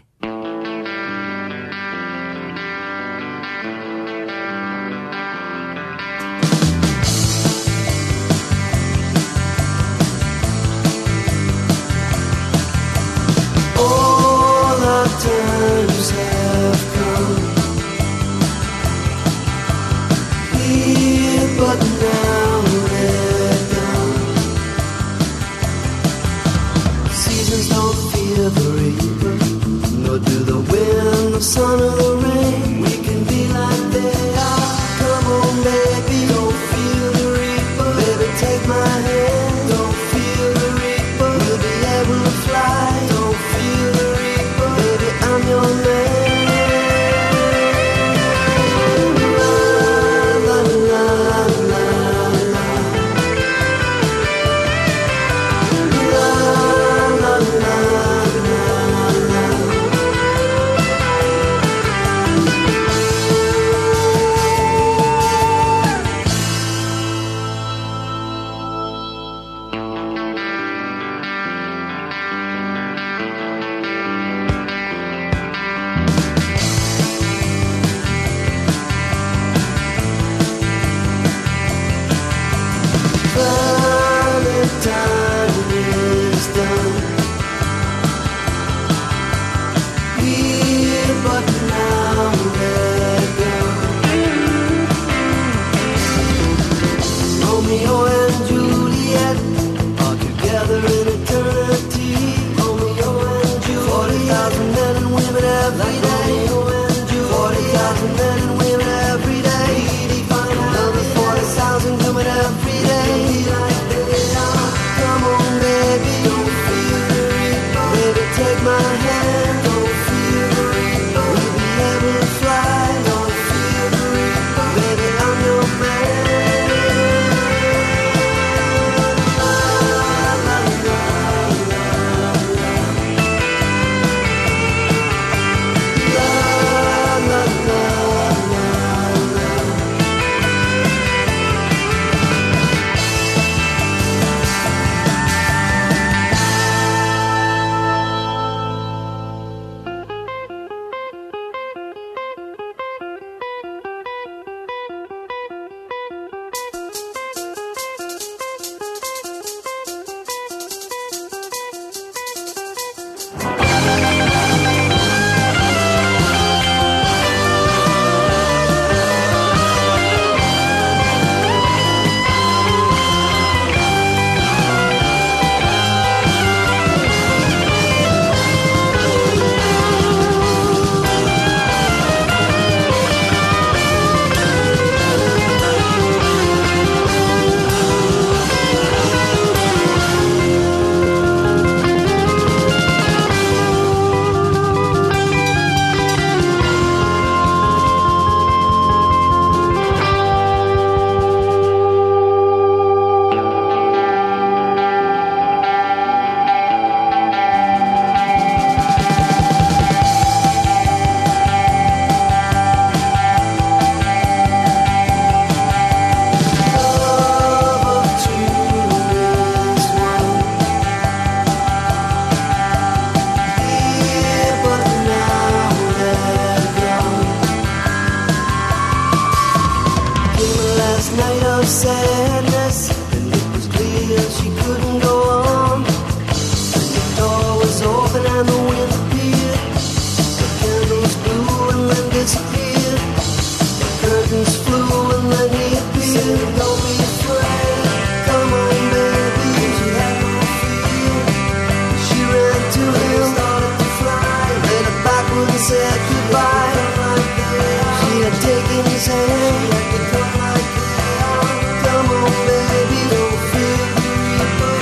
sadness, and it was clear she couldn't go on. And the door was open and the wind appeared. The candles blew and then disappeared. The curtains flew and then he appeared. Said, don't be afraid, come on baby, she had no fear. She ran to him, started to fly, then her backward and said goodbye. She had taken his hand, she had become like that. Come on baby, don't fear the reaper.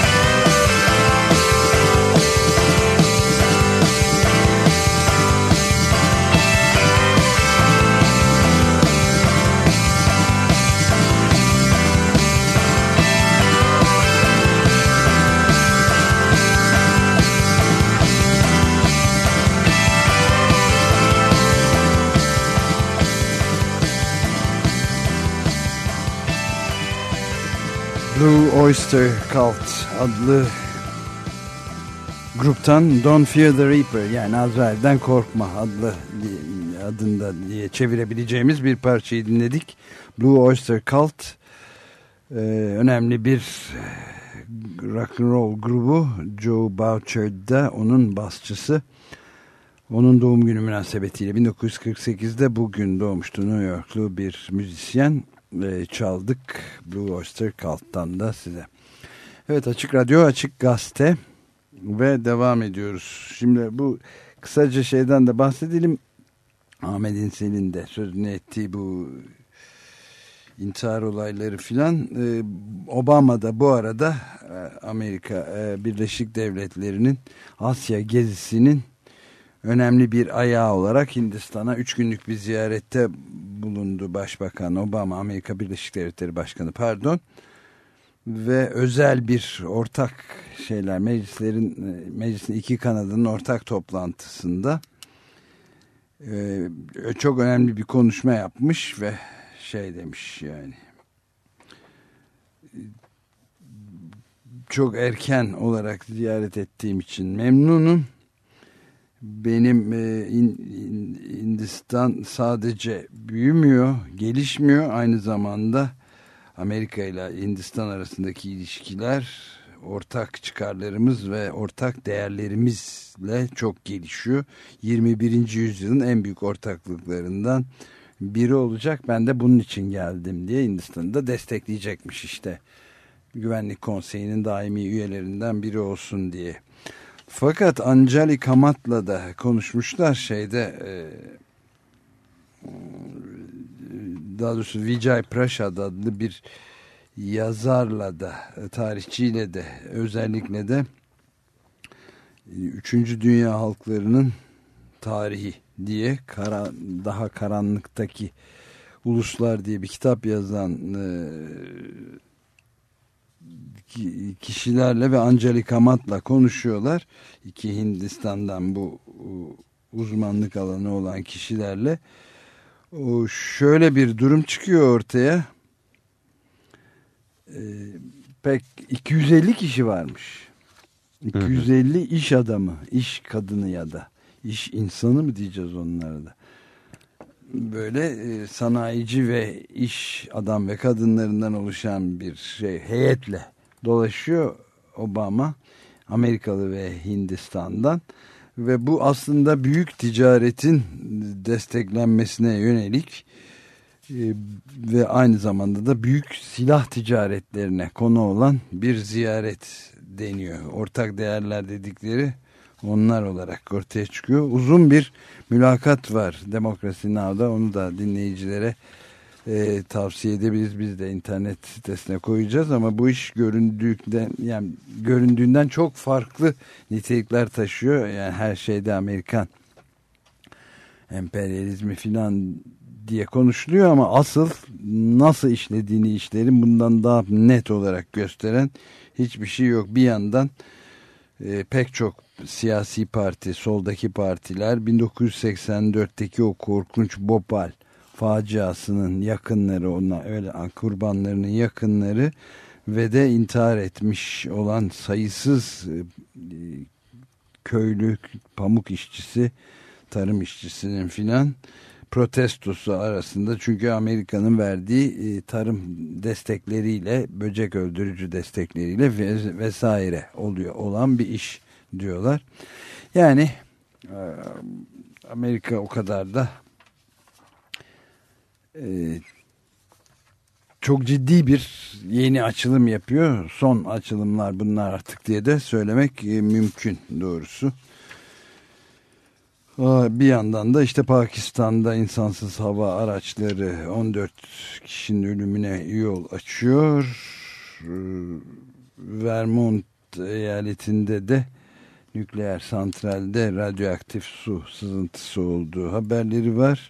Blue Oyster Cult adlı gruptan Don't Fear the Reaper, yani Azrail'den korkma adında diye çevirebileceğimiz bir parçayı dinledik. Blue Oyster Cult önemli bir rock and roll grubu. Joe Bouchard onun basçısı. Onun doğum günü münasebetiyle 1948'de bugün doğmuştu New Yorklu bir müzisyen. Çaldık Blue Oyster Cult'tan da size. Evet, Açık Radyo, Açık Gazete ve devam ediyoruz. Şimdi bu kısaca şeyden de bahsedelim. Ahmet İnsel'in de sözünü ettiği bu intihar olayları filan. Obama da bu arada Amerika Birleşik Devletleri'nin Asya gezisinin önemli bir ayağı olarak Hindistan'a 3 günlük bir ziyarette bulundu Başbakan Obama, Amerika Birleşik Devletleri Başkanı ve özel bir ortak meclisin iki kanadının ortak toplantısında çok önemli bir konuşma yapmış ve demiş, yani çok erken olarak ziyaret ettiğim için memnunum. Benim Hindistan sadece büyümüyor, gelişmiyor. Aynı zamanda Amerika ile Hindistan arasındaki ilişkiler, ortak çıkarlarımız ve ortak değerlerimizle çok gelişiyor. 21. yüzyılın en büyük ortaklıklarından biri olacak. Ben de bunun için geldim diye Hindistan'ı da destekleyecekmiş işte. Güvenlik Konseyi'nin daimi üyelerinden biri olsun diye. Fakat Anjali Kamat'la da konuşmuşlar daha doğrusu Vijay Prashad adlı bir yazarla da, tarihçiyle de, özellikle de 3. Dünya halklarının tarihi diye daha karanlıktaki uluslar diye bir kitap yazan kişilerle ve Anjali Kamat'la konuşuyorlar. İki Hindistan'dan bu uzmanlık alanı olan kişilerle. Şöyle bir durum çıkıyor ortaya. Pek 250 kişi varmış. 250 iş adamı, iş kadını ya da iş insanı mı diyeceğiz onlara da. Böyle sanayici ve iş adam ve kadınlarından oluşan bir heyetle dolaşıyor Obama, Amerikalı ve Hindistan'dan, ve bu aslında büyük ticaretin desteklenmesine yönelik ve aynı zamanda da büyük silah ticaretlerine konu olan bir ziyaret deniyor. Ortak değerler dedikleri onlar olarak ortaya çıkıyor. Uzun bir mülakat var Democracy Now'da, onu da dinleyicilere tavsiye edebiliriz. Biz de internet sitesine koyacağız ama bu iş göründüğünden çok farklı nitelikler taşıyor. Yani her şeyde Amerikan emperyalizmi filan diye konuşuluyor ama asıl nasıl işlediğini işlerin bundan daha net olarak gösteren hiçbir şey yok. Bir yandan pek çok siyasi parti, soldaki partiler 1984'teki o korkunç Bhopal faciasının yakınları, kurbanlarının yakınları ve de intihar etmiş olan sayısız köylü, pamuk işçisi, tarım işçisinin filan protestosu arasında, çünkü Amerika'nın verdiği tarım destekleriyle, böcek öldürücü destekleriyle vesaire olan bir iş diyorlar. Yani Amerika o kadar da çok ciddi bir yeni açılım yapıyor. Son açılımlar bunlar artık diye de söylemek mümkün doğrusu. Bir yandan da işte Pakistan'da insansız hava araçları 14 kişinin ölümüne yol açıyor. Vermont eyaletinde de nükleer santralde radyoaktif su sızıntısı olduğu haberleri var.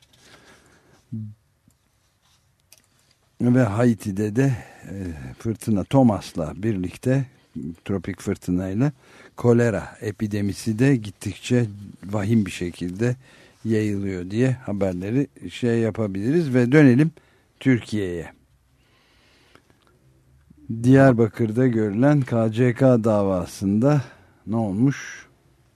Ve Haiti'de de fırtına Thomas'la birlikte, tropik fırtınayla kolera epidemisi de gittikçe vahim bir şekilde yayılıyor diye haberleri yapabiliriz ve dönelim Türkiye'ye. Diyarbakır'da görülen KCK davasında ne olmuş?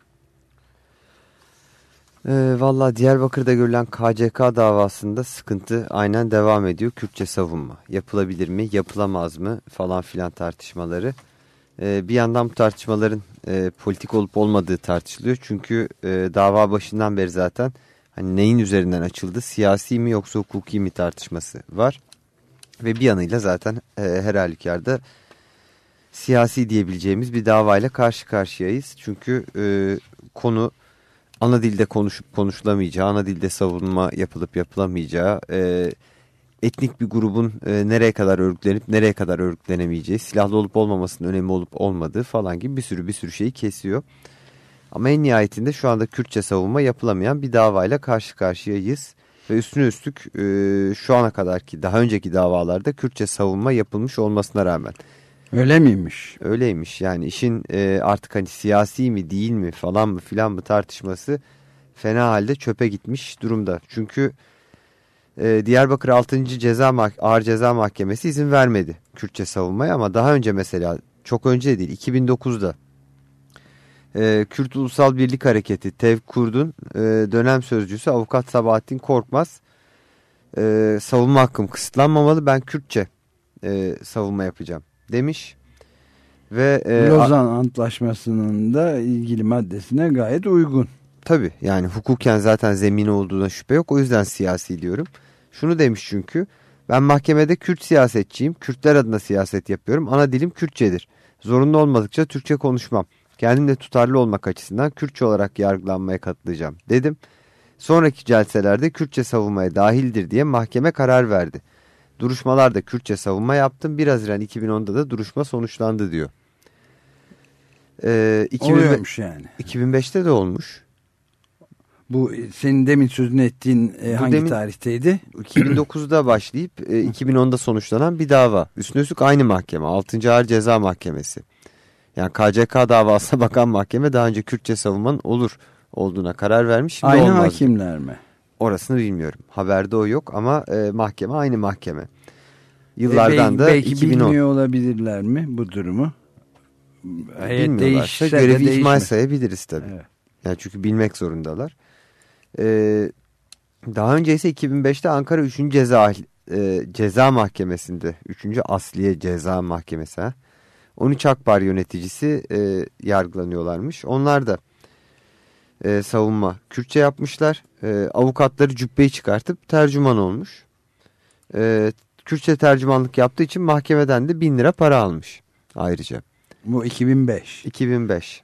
Valla Diyarbakır'da görülen KCK davasında sıkıntı aynen devam ediyor. Kürtçe savunma yapılabilir mi, yapılamaz mı falan filan tartışmaları. Bir yandan bu tartışmaların politik olup olmadığı tartışılıyor. Çünkü dava başından beri zaten hani neyin üzerinden açıldı, siyasi mi yoksa hukuki mi tartışması var. Ve bir yanıyla zaten her halükarda siyasi diyebileceğimiz bir davayla karşı karşıyayız. Çünkü konu ana dilde konuşup konuşulamayacağı, ana dilde savunma yapılıp yapılamayacağı, etnik bir grubun nereye kadar örgütlenip nereye kadar örgütlenemeyeceği, silahlı olup olmamasının önemi olup olmadığı falan gibi bir sürü şeyi kesiyor. Ama en nihayetinde şu anda Kürtçe savunma yapılamayan bir davayla karşı karşıyayız. Ve üstüne üstlük şu ana kadarki daha önceki davalarda Kürtçe savunma yapılmış olmasına rağmen. Öyle miymiş? Öyleymiş. Yani işin artık hani siyasi mi değil mi falan mı filan mı tartışması fena halde çöpe gitmiş durumda. Çünkü Diyarbakır 6. Ağır Ceza Mahkemesi izin vermedi Kürtçe savunmaya, ama daha önce mesela çok önce değil 2009'da Kürt Ulusal Birlik Hareketi TEVKURD'un dönem sözcüsü Avukat Sabahattin Korkmaz savunma hakkım kısıtlanmamalı, ben Kürtçe savunma yapacağım demiş. Ve Lozan Antlaşması'nın da ilgili maddesine gayet uygun. Tabii yani hukuken zaten zemini olduğuna şüphe yok, o yüzden siyasi diyorum. Şunu demiş çünkü, ben mahkemede Kürt siyasetçiyim, Kürtler adına siyaset yapıyorum, ana dilim Kürtçedir. Zorunlu olmadıkça Türkçe konuşmam. Kendimle tutarlı olmak açısından Kürtçe olarak yargılanmaya katılacağım dedim. Sonraki celselerde Kürtçe savunmaya dahildir diye mahkeme karar verdi. Duruşmalarda Kürtçe savunma yaptım. 1 Haziran 2010'da da duruşma sonuçlandı diyor. Oluyormuş yani. 2005'te de olmuş. Bu senin demin sözünü ettiğin hangi tarihteydi? 2009'da başlayıp 2010'da sonuçlanan bir dava. Üstüne üstlük aynı mahkeme. 6. Ağır Ceza Mahkemesi. Yani KCK davasına bakan mahkeme daha önce Kürtçe savunmanın olduğuna karar vermiş. Şimdi aynı olmaz hakimler mi? Orasını bilmiyorum. Haberde o yok ama mahkeme aynı mahkeme. Yıllardan da belki 2010. bilmiyor olabilirler mi bu durumu? Bilmiyorlarsa görevi ihmal sayabiliriz tabii. Evet. Yani çünkü bilmek zorundalar. Daha önce ise 2005'te Ankara 3. Ceza Mahkemesi'nde 3. Asliye Ceza Mahkemesi 13 Akbar yöneticisi yargılanıyorlarmış. Onlar da savunma Kürtçe yapmışlar. Avukatları cübbeyi çıkartıp tercüman olmuş. Kürtçe tercümanlık yaptığı için mahkemeden de 1000 lira para almış ayrıca. Bu 2005. 2005.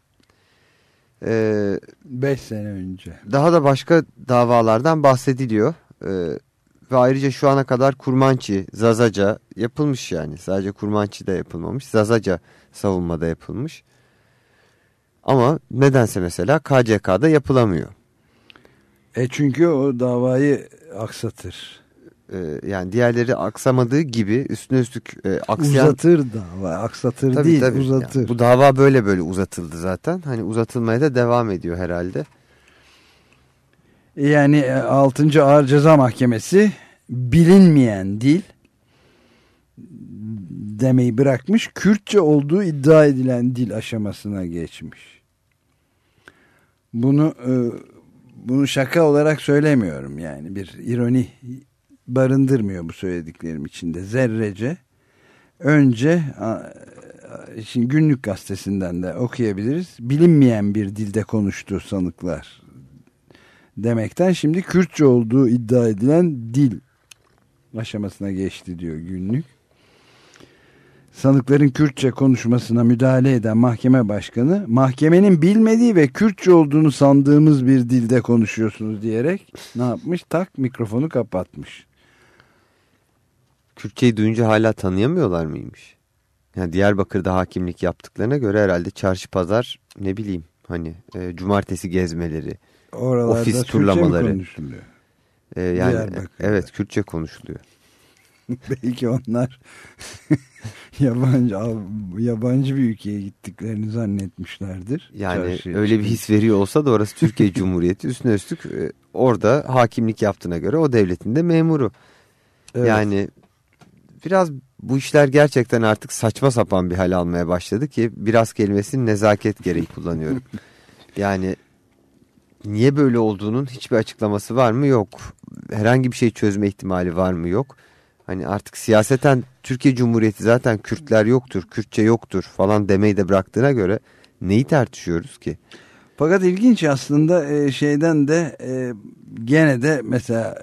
5 sene önce. Daha da başka davalardan bahsediliyor. Ve ayrıca şu ana kadar Kurmançı, Zazaca yapılmış yani. Sadece Kurmançı da yapılmamış. Zazaca savunmada yapılmış. Ama nedense mesela KCK'da yapılamıyor. Çünkü o davayı aksatır. Yani diğerleri aksamadığı gibi üstüne üstlük aksayan... Uzatır dava, aksatır tabii, değil tabii. Uzatır. Yani bu dava böyle uzatıldı zaten. Hani uzatılmaya da devam ediyor herhalde. Yani 6. Ağır Ceza Mahkemesi bilinmeyen dil demeyi bırakmış, Kürtçe olduğu iddia edilen dil aşamasına geçmiş. Bunu bunu şaka olarak söylemiyorum, yani bir ironi barındırmıyor bu söylediklerim içinde zerrece. Önce şimdi Günlük Gazetesi'nden de okuyabiliriz. Bilinmeyen bir dilde konuştu sanıklar demekten şimdi Kürtçe olduğu iddia edilen dil aşamasına geçti diyor Günlük. Sanıkların Kürtçe konuşmasına müdahale eden mahkeme başkanı, mahkemenin bilmediği ve Kürtçe olduğunu sandığımız bir dilde konuşuyorsunuz diyerek ne yapmış? Tak, mikrofonu kapatmış. Kürtçeyi duyunca hala tanıyamıyorlar mıymış? Yani Diyarbakır'da hakimlik yaptıklarına göre herhalde çarşı pazar, ne bileyim hani cumartesi gezmeleri, oralarda ofis Kürtçe turlamaları. konuşuluyor? Yani evet, Kürtçe konuşuluyor. Belki onlar yabancı bir ülkeye gittiklerini zannetmişlerdir. Yani Çarşıya öyle bir his veriyor olsa da orası Türkiye Cumhuriyeti. Üstüne üstlük orada hakimlik yaptığına göre o devletin de memuru. Evet. Yani biraz bu işler gerçekten artık saçma sapan bir hal almaya başladı ki biraz kelimesini nezaket gereği kullanıyorum. Yani niye böyle olduğunun hiçbir açıklaması var mı? Yok. Herhangi bir şey çözme ihtimali var mı? Yok. Hani artık siyaseten Türkiye Cumhuriyeti zaten Kürtler yoktur, Kürtçe yoktur falan demeyi de bıraktığına göre neyi tartışıyoruz ki? Fakat ilginç aslında şeyden de gene de mesela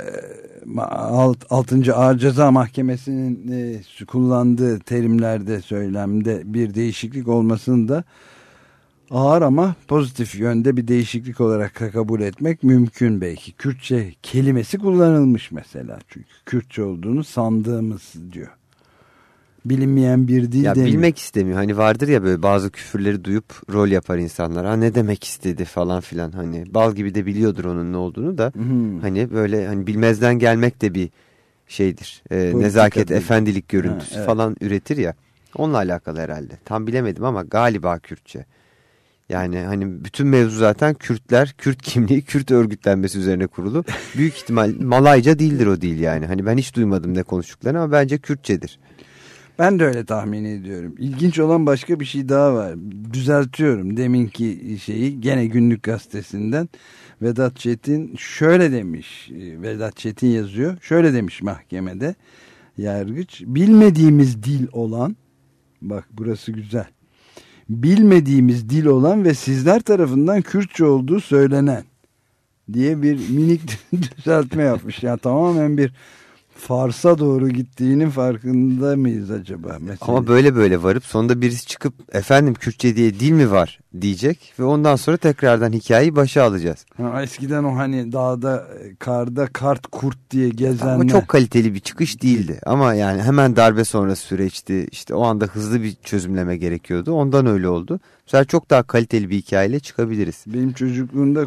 6. Ağır Ceza Mahkemesi'nin kullandığı terimlerde, söylemde bir değişiklik olmasını da ağır ama pozitif yönde bir değişiklik olarak kabul etmek mümkün belki. Kürtçe kelimesi kullanılmış mesela, çünkü Kürtçe olduğunu sandığımız diyor. Bilinmeyen bir dil ya demiyor. Bilmek istemiyor. Hani vardır ya böyle bazı küfürleri duyup rol yapar insanlar. Ha, ne demek istedi falan filan. Hani bal gibi de biliyordur onun ne olduğunu da. Hani böyle hani bilmezden gelmek de bir şeydir. Nezaket, değil, efendilik görüntüsü evet, falan üretir ya. Onunla alakalı herhalde. Tam bilemedim ama galiba Kürtçe. Yani hani bütün mevzu zaten Kürtler, Kürt kimliği, Kürt örgütlenmesi üzerine kurulu. Büyük ihtimal Malayca değildir o dil yani. Hani ben hiç duymadım ne konuştuklarını ama bence Kürtçedir. Ben de öyle tahmin ediyorum. İlginç olan başka bir şey daha var. Düzeltiyorum deminki şeyi, gene Günlük Gazetesi'nden. Vedat Çetin şöyle demiş. Vedat Çetin yazıyor. Şöyle demiş mahkemede yargıç. Bilmediğimiz dil olan, bak burası güzel. Bilmediğimiz dil olan ve sizler tarafından Kürtçe olduğu söylenen diye bir minik düzeltme yapmış. Yani tamamen bir farsa doğru gittiğinin farkında mıyız acaba? Mesela. Ama böyle varıp sonunda birisi çıkıp efendim Kürtçe diye dil mi var diyecek ve ondan sonra tekrardan hikayeyi başa alacağız. Ha, eskiden o hani dağda karda kart kurt diye gezenler. Ama çok kaliteli bir çıkış değildi. Ama yani hemen darbe sonrası süreçti. İşte o anda hızlı bir çözümleme gerekiyordu. Ondan öyle oldu. Bu sefer çok daha kaliteli bir hikayeyle çıkabiliriz. Benim çocukluğumda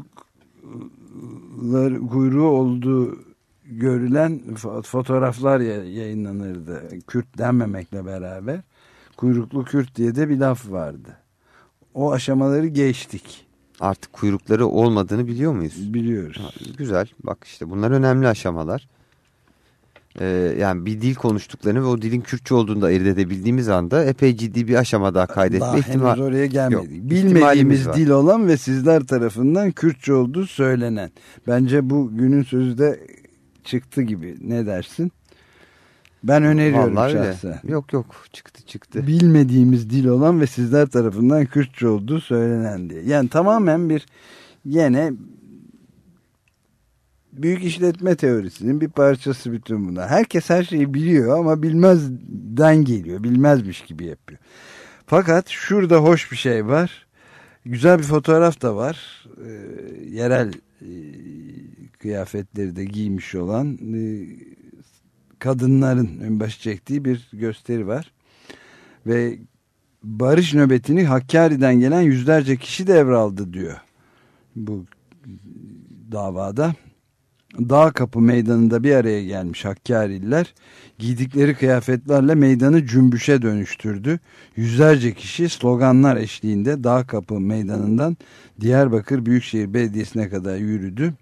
kuyruğu olduğu görülen fotoğraflar yayınlanırdı. Kürt denmemekle beraber kuyruklu Kürt diye de bir laf vardı. O aşamaları geçtik. Artık kuyrukları olmadığını biliyor muyuz? Biliyoruz. Ha, güzel. Bak işte bunlar önemli aşamalar. Yani bir dil konuştuklarını ve o dilin Kürtçe olduğunu da ayırt edebildiğimiz anda epey ciddi bir aşama daha kaydetme ihtimali. Henüz oraya gelmedik. Yok, bilmediğimiz dil olan ve sizler tarafından Kürtçe olduğu söylenen. Bence bu günün sözü de çıktı gibi. Ne dersin? Ben öneriyorum şahsen. Yok çıktı. Bilmediğimiz dil olan ve sizler tarafından Kürtçe olduğu söylenen diye. Yani tamamen bir yine büyük işletme teorisinin bir parçası bütün bunlar. Herkes her şeyi biliyor ama bilmezden geliyor. Bilmezmiş gibi yapıyor. Fakat şurada hoş bir şey var. Güzel bir fotoğraf da var. Yerel kıyafetleri de giymiş olan kadınların önbaşı çektiği bir gösteri var. Ve barış nöbetini Hakkari'den gelen yüzlerce kişi devraldı diyor. Bu davada. Dağkapı Meydanı'nda bir araya gelmiş Hakkari'liler giydikleri kıyafetlerle meydanı cümbüşe dönüştürdü. Yüzlerce kişi sloganlar eşliğinde Dağkapı Meydanı'ndan Diyarbakır Büyükşehir Belediyesi'ne kadar yürüdü.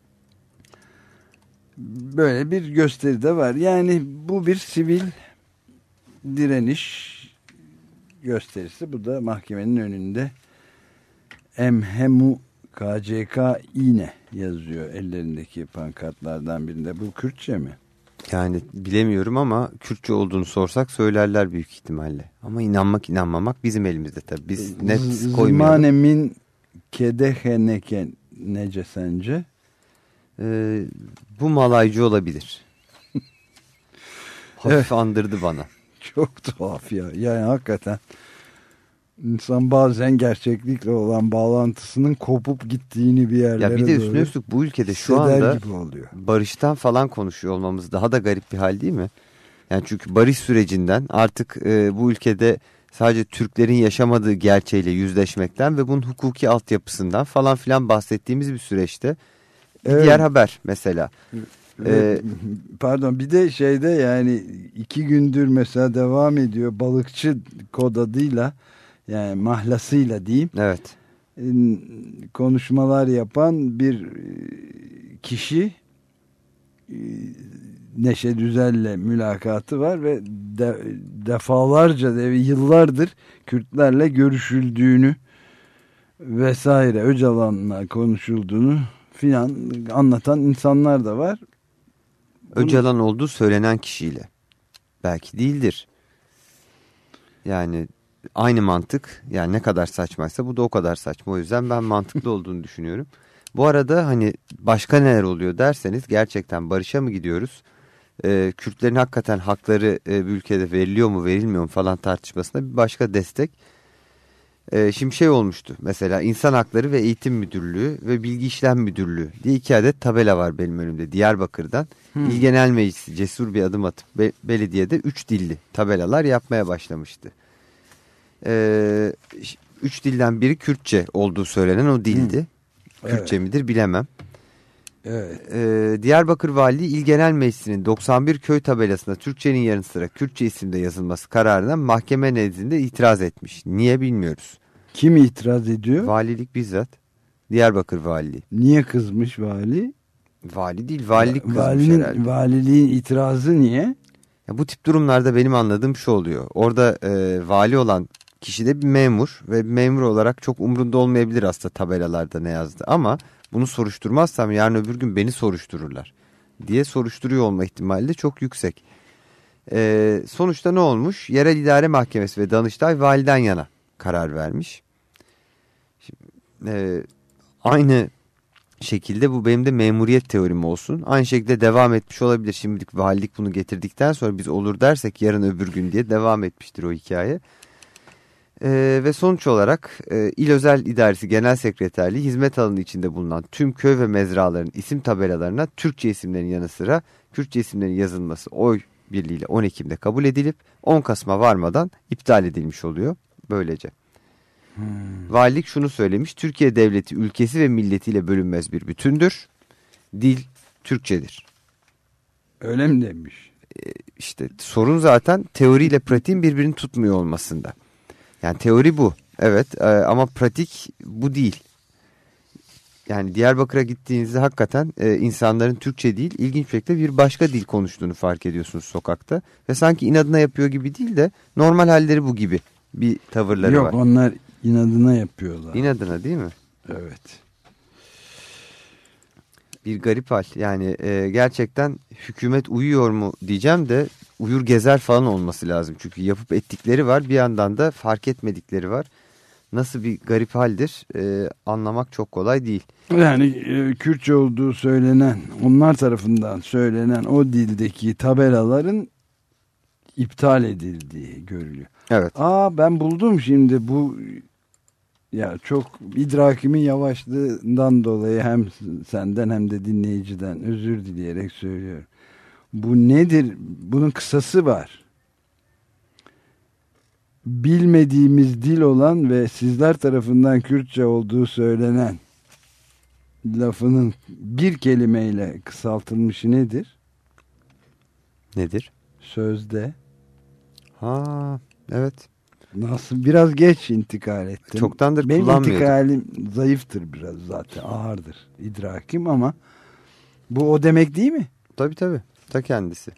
Böyle bir gösteri de var. Yani bu bir sivil direniş gösterisi. Bu da mahkemenin önünde Emhemu KCK İğne yazıyor ellerindeki pankartlardan birinde. Bu Kürtçe mi? Yani bilemiyorum ama Kürtçe olduğunu sorsak söylerler büyük ihtimalle. Ama inanmak inanmamak bizim elimizde tabii. Biz net koymayalım. Zmanemin kedeheneke nece sence? Bu Malaycı olabilir. Hafif andırdı bana. Çok tuhaf ya. Yani hakikaten insan bazen gerçeklikle olan bağlantısının kopup gittiğini bir yerlere Ya bir de doğru üstüne üstlük bu ülkede şu hisseder anda gibi oluyor. barıştan falan konuşuyor olmamız daha da garip bir hal değil mi? Yani çünkü barış sürecinden artık bu ülkede sadece Türklerin yaşamadığı gerçeğiyle yüzleşmekten ve bunun hukuki altyapısından falan filan bahsettiğimiz bir süreçte bir Evet. diğer haber mesela. Pardon, bir de şeyde yani 2 gündür mesela devam ediyor balıkçı kod adıyla, yani mahlasıyla diyeyim, Evet. konuşmalar yapan bir kişi, Neşet Üzel'le mülakatı var ve defalarca yıllardır Kürtlerle görüşüldüğünü vesaire, Öcalan'la konuşulduğunu filan anlatan insanlar da var. Öcalan olduğu söylenen kişiyle. Belki değildir. Yani aynı mantık, yani ne kadar saçmaysa bu da o kadar saçma. O yüzden ben mantıklı olduğunu düşünüyorum. Bu arada hani başka neler oluyor derseniz, gerçekten barışa mı gidiyoruz? Kürtlerin hakikaten hakları bir ülkede veriliyor mu verilmiyor mu falan tartışmasına bir başka destek. Şimdi şey olmuştu mesela, İnsan Hakları ve Eğitim Müdürlüğü ve Bilgi İşlem Müdürlüğü diye 2 adet tabela var benim önümde Diyarbakır'dan. İl Genel Meclisi cesur bir adım atıp belediyede 3 dilli tabelalar yapmaya başlamıştı. 3 dilden biri Kürtçe olduğu söylenen o dildi. Kürtçe Evet. midir bilemem. Evet. Diyarbakır Valiliği İl Genel Meclisi'nin 91 köy tabelasında Türkçenin yanı sıra Kürtçe isimde yazılması kararına mahkeme nezdinde itiraz etmiş. Niye bilmiyoruz. Kim itiraz ediyor? Valilik bizzat. Diyarbakır Valiliği. Niye kızmış vali? Vali değil, valilik kızmış herhalde. Valiliğin itirazı niye? Ya bu tip durumlarda benim anladığım şu oluyor. Orada vali olan kişi de bir memur ve memur olarak çok umrunda olmayabilir aslında tabelalarda ne yazdı. Ama bunu soruşturmazsam yarın öbür gün beni soruştururlar diye soruşturuyor olma ihtimali de çok yüksek. Sonuçta ne olmuş? Yerel İdare Mahkemesi ve Danıştay validen yana karar vermiş. Şimdi, aynı şekilde bu benim de memuriyet teorim olsun. Aynı şekilde devam etmiş olabilir. Şimdilik valilik bunu getirdikten sonra biz olur dersek yarın öbür gün diye devam etmiştir o hikaye. Ve sonuç olarak İl Özel İdaresi Genel Sekreterliği hizmet alanı içinde bulunan tüm köy ve mezraların isim tabelalarına Türkçe isimlerin yanı sıra Kürtçe isimlerin yazılması oy birliğiyle 10 Ekim'de kabul edilip 10 Kasım'a varmadan iptal edilmiş oluyor böylece. Valilik şunu söylemiş: Türkiye Devleti ülkesi ve milletiyle bölünmez bir bütündür. Dil Türkçedir. Öyle mi demiş? İşte sorun zaten teoriyle pratiğin birbirini tutmuyor olmasında. Yani teori bu. Evet, ama pratik bu değil. Yani Diyarbakır'a gittiğinizde hakikaten insanların Türkçe değil, ilginç bir şekilde bir başka dil konuştuğunu fark ediyorsunuz sokakta. Ve sanki inadına yapıyor gibi değil de normal halleri bu gibi bir tavırları Yok, var. Yok, onlar inadına yapıyorlar. İnadına değil mi? Evet. Bir garip hal. Yani gerçekten hükümet uyuyor mu diyeceğim de uyur gezer falan olması lazım. Çünkü yapıp ettikleri var, bir yandan da fark etmedikleri var. Nasıl bir garip haldir anlamak çok kolay değil. Yani Kürtçe olduğu söylenen, onlar tarafından söylenen o dildeki tabelaların iptal edildiği görülüyor. Evet. Ben buldum şimdi bu, ya çok idrakimin yavaşlığından dolayı hem senden hem de dinleyiciden özür dileyerek söylüyorum. Bu nedir? Bunun kısası var. Bilmediğimiz dil olan ve sizler tarafından Kürtçe olduğu söylenen lafının bir kelimeyle kısaltılmışı nedir? Nedir? Sözde. Evet. Nasıl? Biraz geç intikal ettim. Çoktandır benim kullanmıyordum. intikalim zayıftır biraz, zaten ağırdır idrakim, ama bu o demek değil mi? Tabii. Ta kendisi.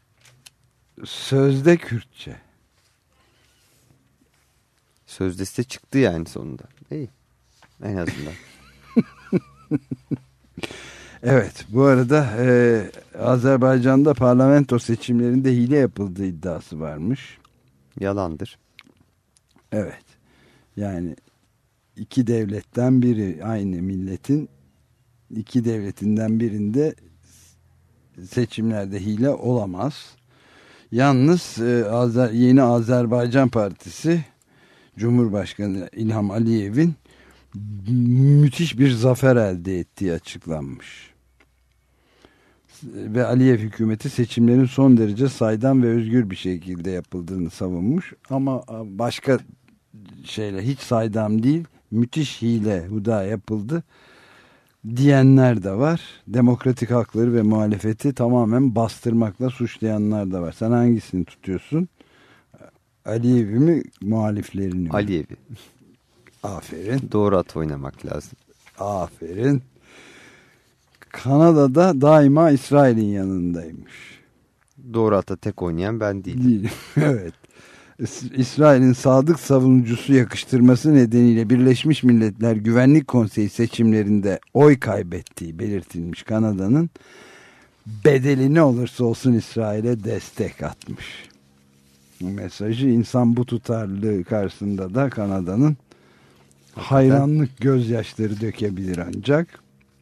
Sözde Kürtçe. Sözde çıktı yani sonunda. İyi. En azından. Evet, bu arada Azerbaycan'da parlamento seçimlerinde hile yapıldığı iddiası varmış. Yalandır. Evet, yani iki devletten biri, aynı milletin iki devletinden birinde seçimlerde hile olamaz. Yalnız yeni Azerbaycan Partisi Cumhurbaşkanı İlham Aliyev'in müthiş bir zafer elde ettiği açıklanmış. Ve Aliyev hükümeti seçimlerin son derece saydam ve özgür bir şekilde yapıldığını savunmuş. Ama başka şeyle hiç saydam değil, müthiş hile, huda yapıldı diyenler de var. Demokratik hakları ve muhalefeti tamamen bastırmakla suçlayanlar da var. Sen hangisini tutuyorsun? Aliyev'i mi, muhaliflerini mi? Aliyev'i. Aferin. Doğru at oynamak lazım. Aferin. Kanada'da daima İsrail'in yanındaymış. Doğru ata tek oynayan ben değilim. Değilim. Evet. İsrail'in sadık savunucusu yakıştırması nedeniyle Birleşmiş Milletler Güvenlik Konseyi seçimlerinde oy kaybettiği belirtilmiş Kanada'nın bedeli ne olursa olsun İsrail'e destek atmış. Bu mesajı insan bu tutarlılığı karşısında da Kanada'nın hayranlık gözyaşları dökebilir ancak.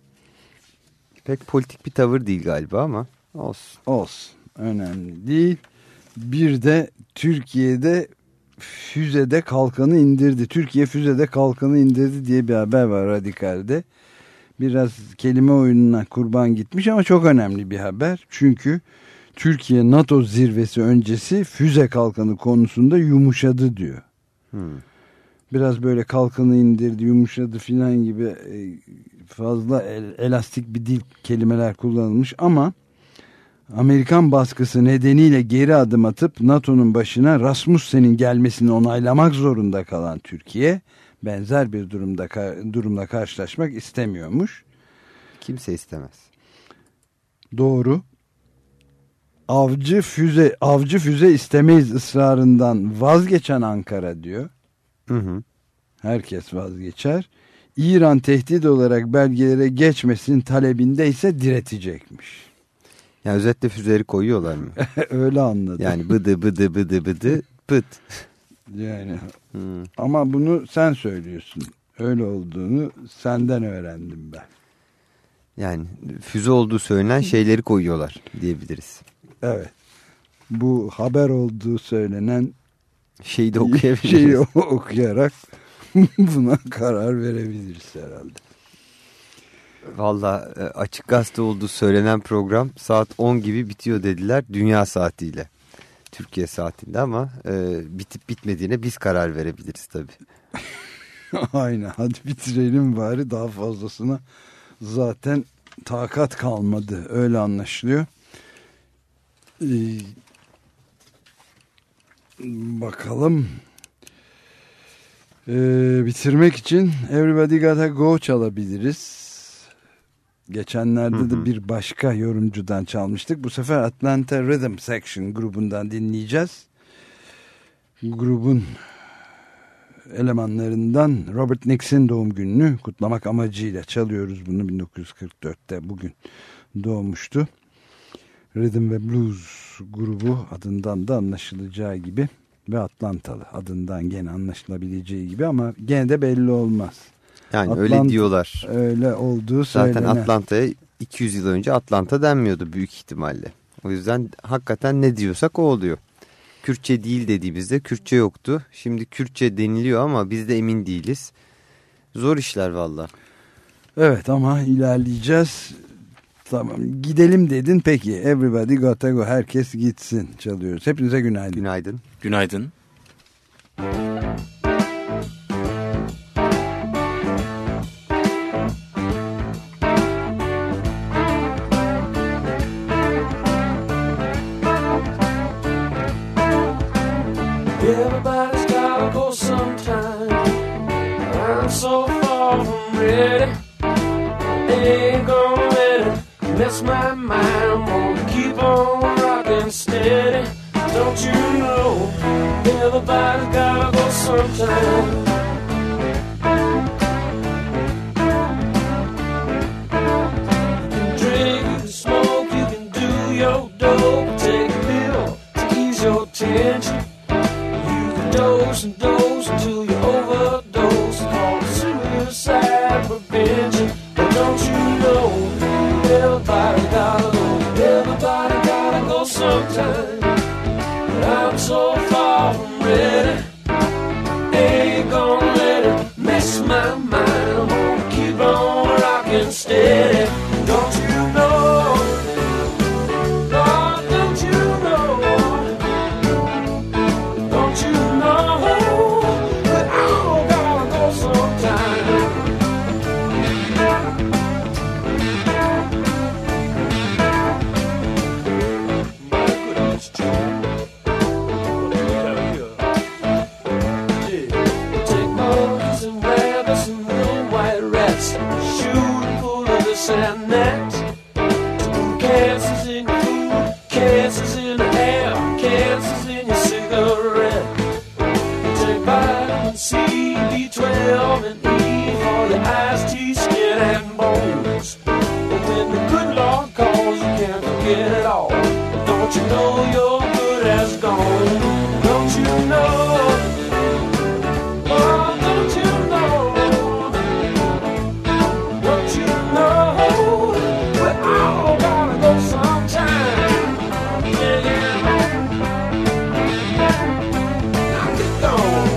Pek politik bir tavır değil galiba ama olsun. Olsun. Önemli değil. Bir de Türkiye'de füzede kalkanı indirdi. Türkiye füzede kalkanı indirdi diye bir haber var Radikal'de. Biraz kelime oyununa kurban gitmiş ama çok önemli bir haber. Çünkü Türkiye NATO zirvesi öncesi füze kalkanı konusunda yumuşadı diyor. Biraz böyle kalkanı indirdi, yumuşadı filan gibi fazla elastik bir dil, kelimeler kullanılmış ama Amerikan baskısı nedeniyle geri adım atıp NATO'nun başına Rasmussen'in gelmesini onaylamak zorunda kalan Türkiye benzer bir durumla karşılaşmak istemiyormuş. Kimse istemez. Doğru. Avcı füze istemeyiz ısrarından vazgeçen Ankara diyor. Herkes vazgeçer. İran tehdit olarak belgelere geçmesinin talebinde ise diretecekmiş. Yani özetle füzeleri koyuyorlar mı? Öyle anladım. Yani bıdı bıdı bıdı bıdı pıt. Yani ama bunu sen söylüyorsun. Öyle olduğunu senden öğrendim ben. Yani füze olduğu söylenen şeyleri koyuyorlar diyebiliriz. Evet. Bu haber olduğu söylenen şeyi de okuyabiliriz. Şeyi okuyarak buna karar verebiliriz herhalde. Valla Açık Gazete olduğu söylenen program saat 10 gibi bitiyor dediler dünya saatiyle. Türkiye saatinde ama bitip bitmediğine biz karar verebiliriz tabii. Aynen, hadi bitirelim bari, daha fazlasına zaten takat kalmadı, öyle anlaşılıyor. Bakalım. Bitirmek için Everybody Gotta Go çalabiliriz. Geçenlerde de bir başka yorumcudan çalmıştık. Bu sefer Atlanta Rhythm Section grubundan dinleyeceğiz. Grubun elemanlarından Robert Nicks'in doğum gününü kutlamak amacıyla çalıyoruz bunu. 1944'te bugün doğmuştu. Rhythm ve Blues grubu adından da anlaşılacağı gibi ve Atlantalı adından gene anlaşılabileceği gibi ama gene de belli olmaz. Yani öyle diyorlar. Öyle olduğu söylenen. Zaten Atlanta'ya 200 yıl önce Atlanta denmiyordu büyük ihtimalle. O yüzden hakikaten ne diyorsak o oluyor. Kürtçe değil dediğimizde Kürtçe yoktu. Şimdi Kürtçe deniliyor ama biz de emin değiliz. Zor işler valla. Evet ama ilerleyeceğiz. Tamam, gidelim dedin, peki. Everybody Gotta Go, herkes gitsin çalıyoruz. Hepinize günaydın. Günaydın. Günaydın. Everybody's gotta go sometime. I'm so far from ready. Ain't gonna let it mess my mind. I'm gonna keep on rocking steady. Don't you know? Everybody's gotta go sometime. your dope, take a pill to ease your tension. You can dose and dose until you overdose. Call suicide prevention. But don't you know, everybody gotta go. Everybody gotta go sometime. But I'm so far from ready. Ain't gonna let it mess my mind. I'm gonna keep on rocking steady. Don't you know? Oh, don't you know? Don't you know? But I all gotta go sometime. My goodness, John. Take monkeys and rabbits and little white rats, shooting full of this and that. Cancers in your food, cancers in the air, cancers in your cigarette. Take vitamin C, B12 and E for your eyes, teeth, skin and bones. But when the good Lord calls, you can't forget it all. Don't you know your good has gone? Don't you know? Oh, don't you know? Don't you know? We're all gonna go sometime. Yeah, yeah. Now get gone.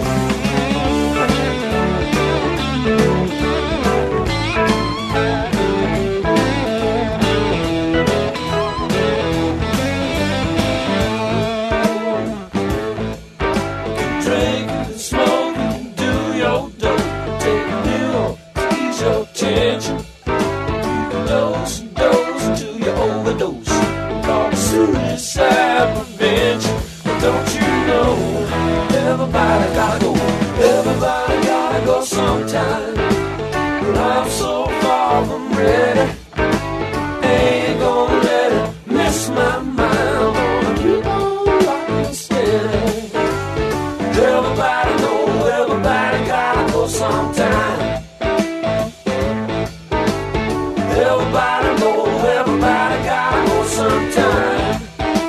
Drink and smoke and do your dope. Take a pill to ease your tension. You can dose and dose until you overdose. Call suicide prevention. But don't you know, everybody gotta go. Everybody gotta go sometime. But I'm so far from ready. Ain't gonna let it mess my mind. I'm gonna keep on rocking steady. Everybody know, everybody gotta go sometime. Everybody know, everybody gotta go sometime.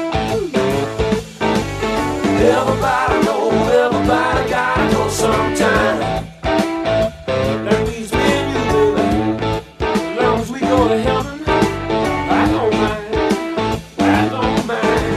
Everybody know, everybody gotta go sometime. That means me and you, baby. As long as we go to heaven, I don't mind. I don't mind.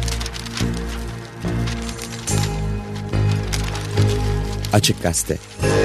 Açık Gazete.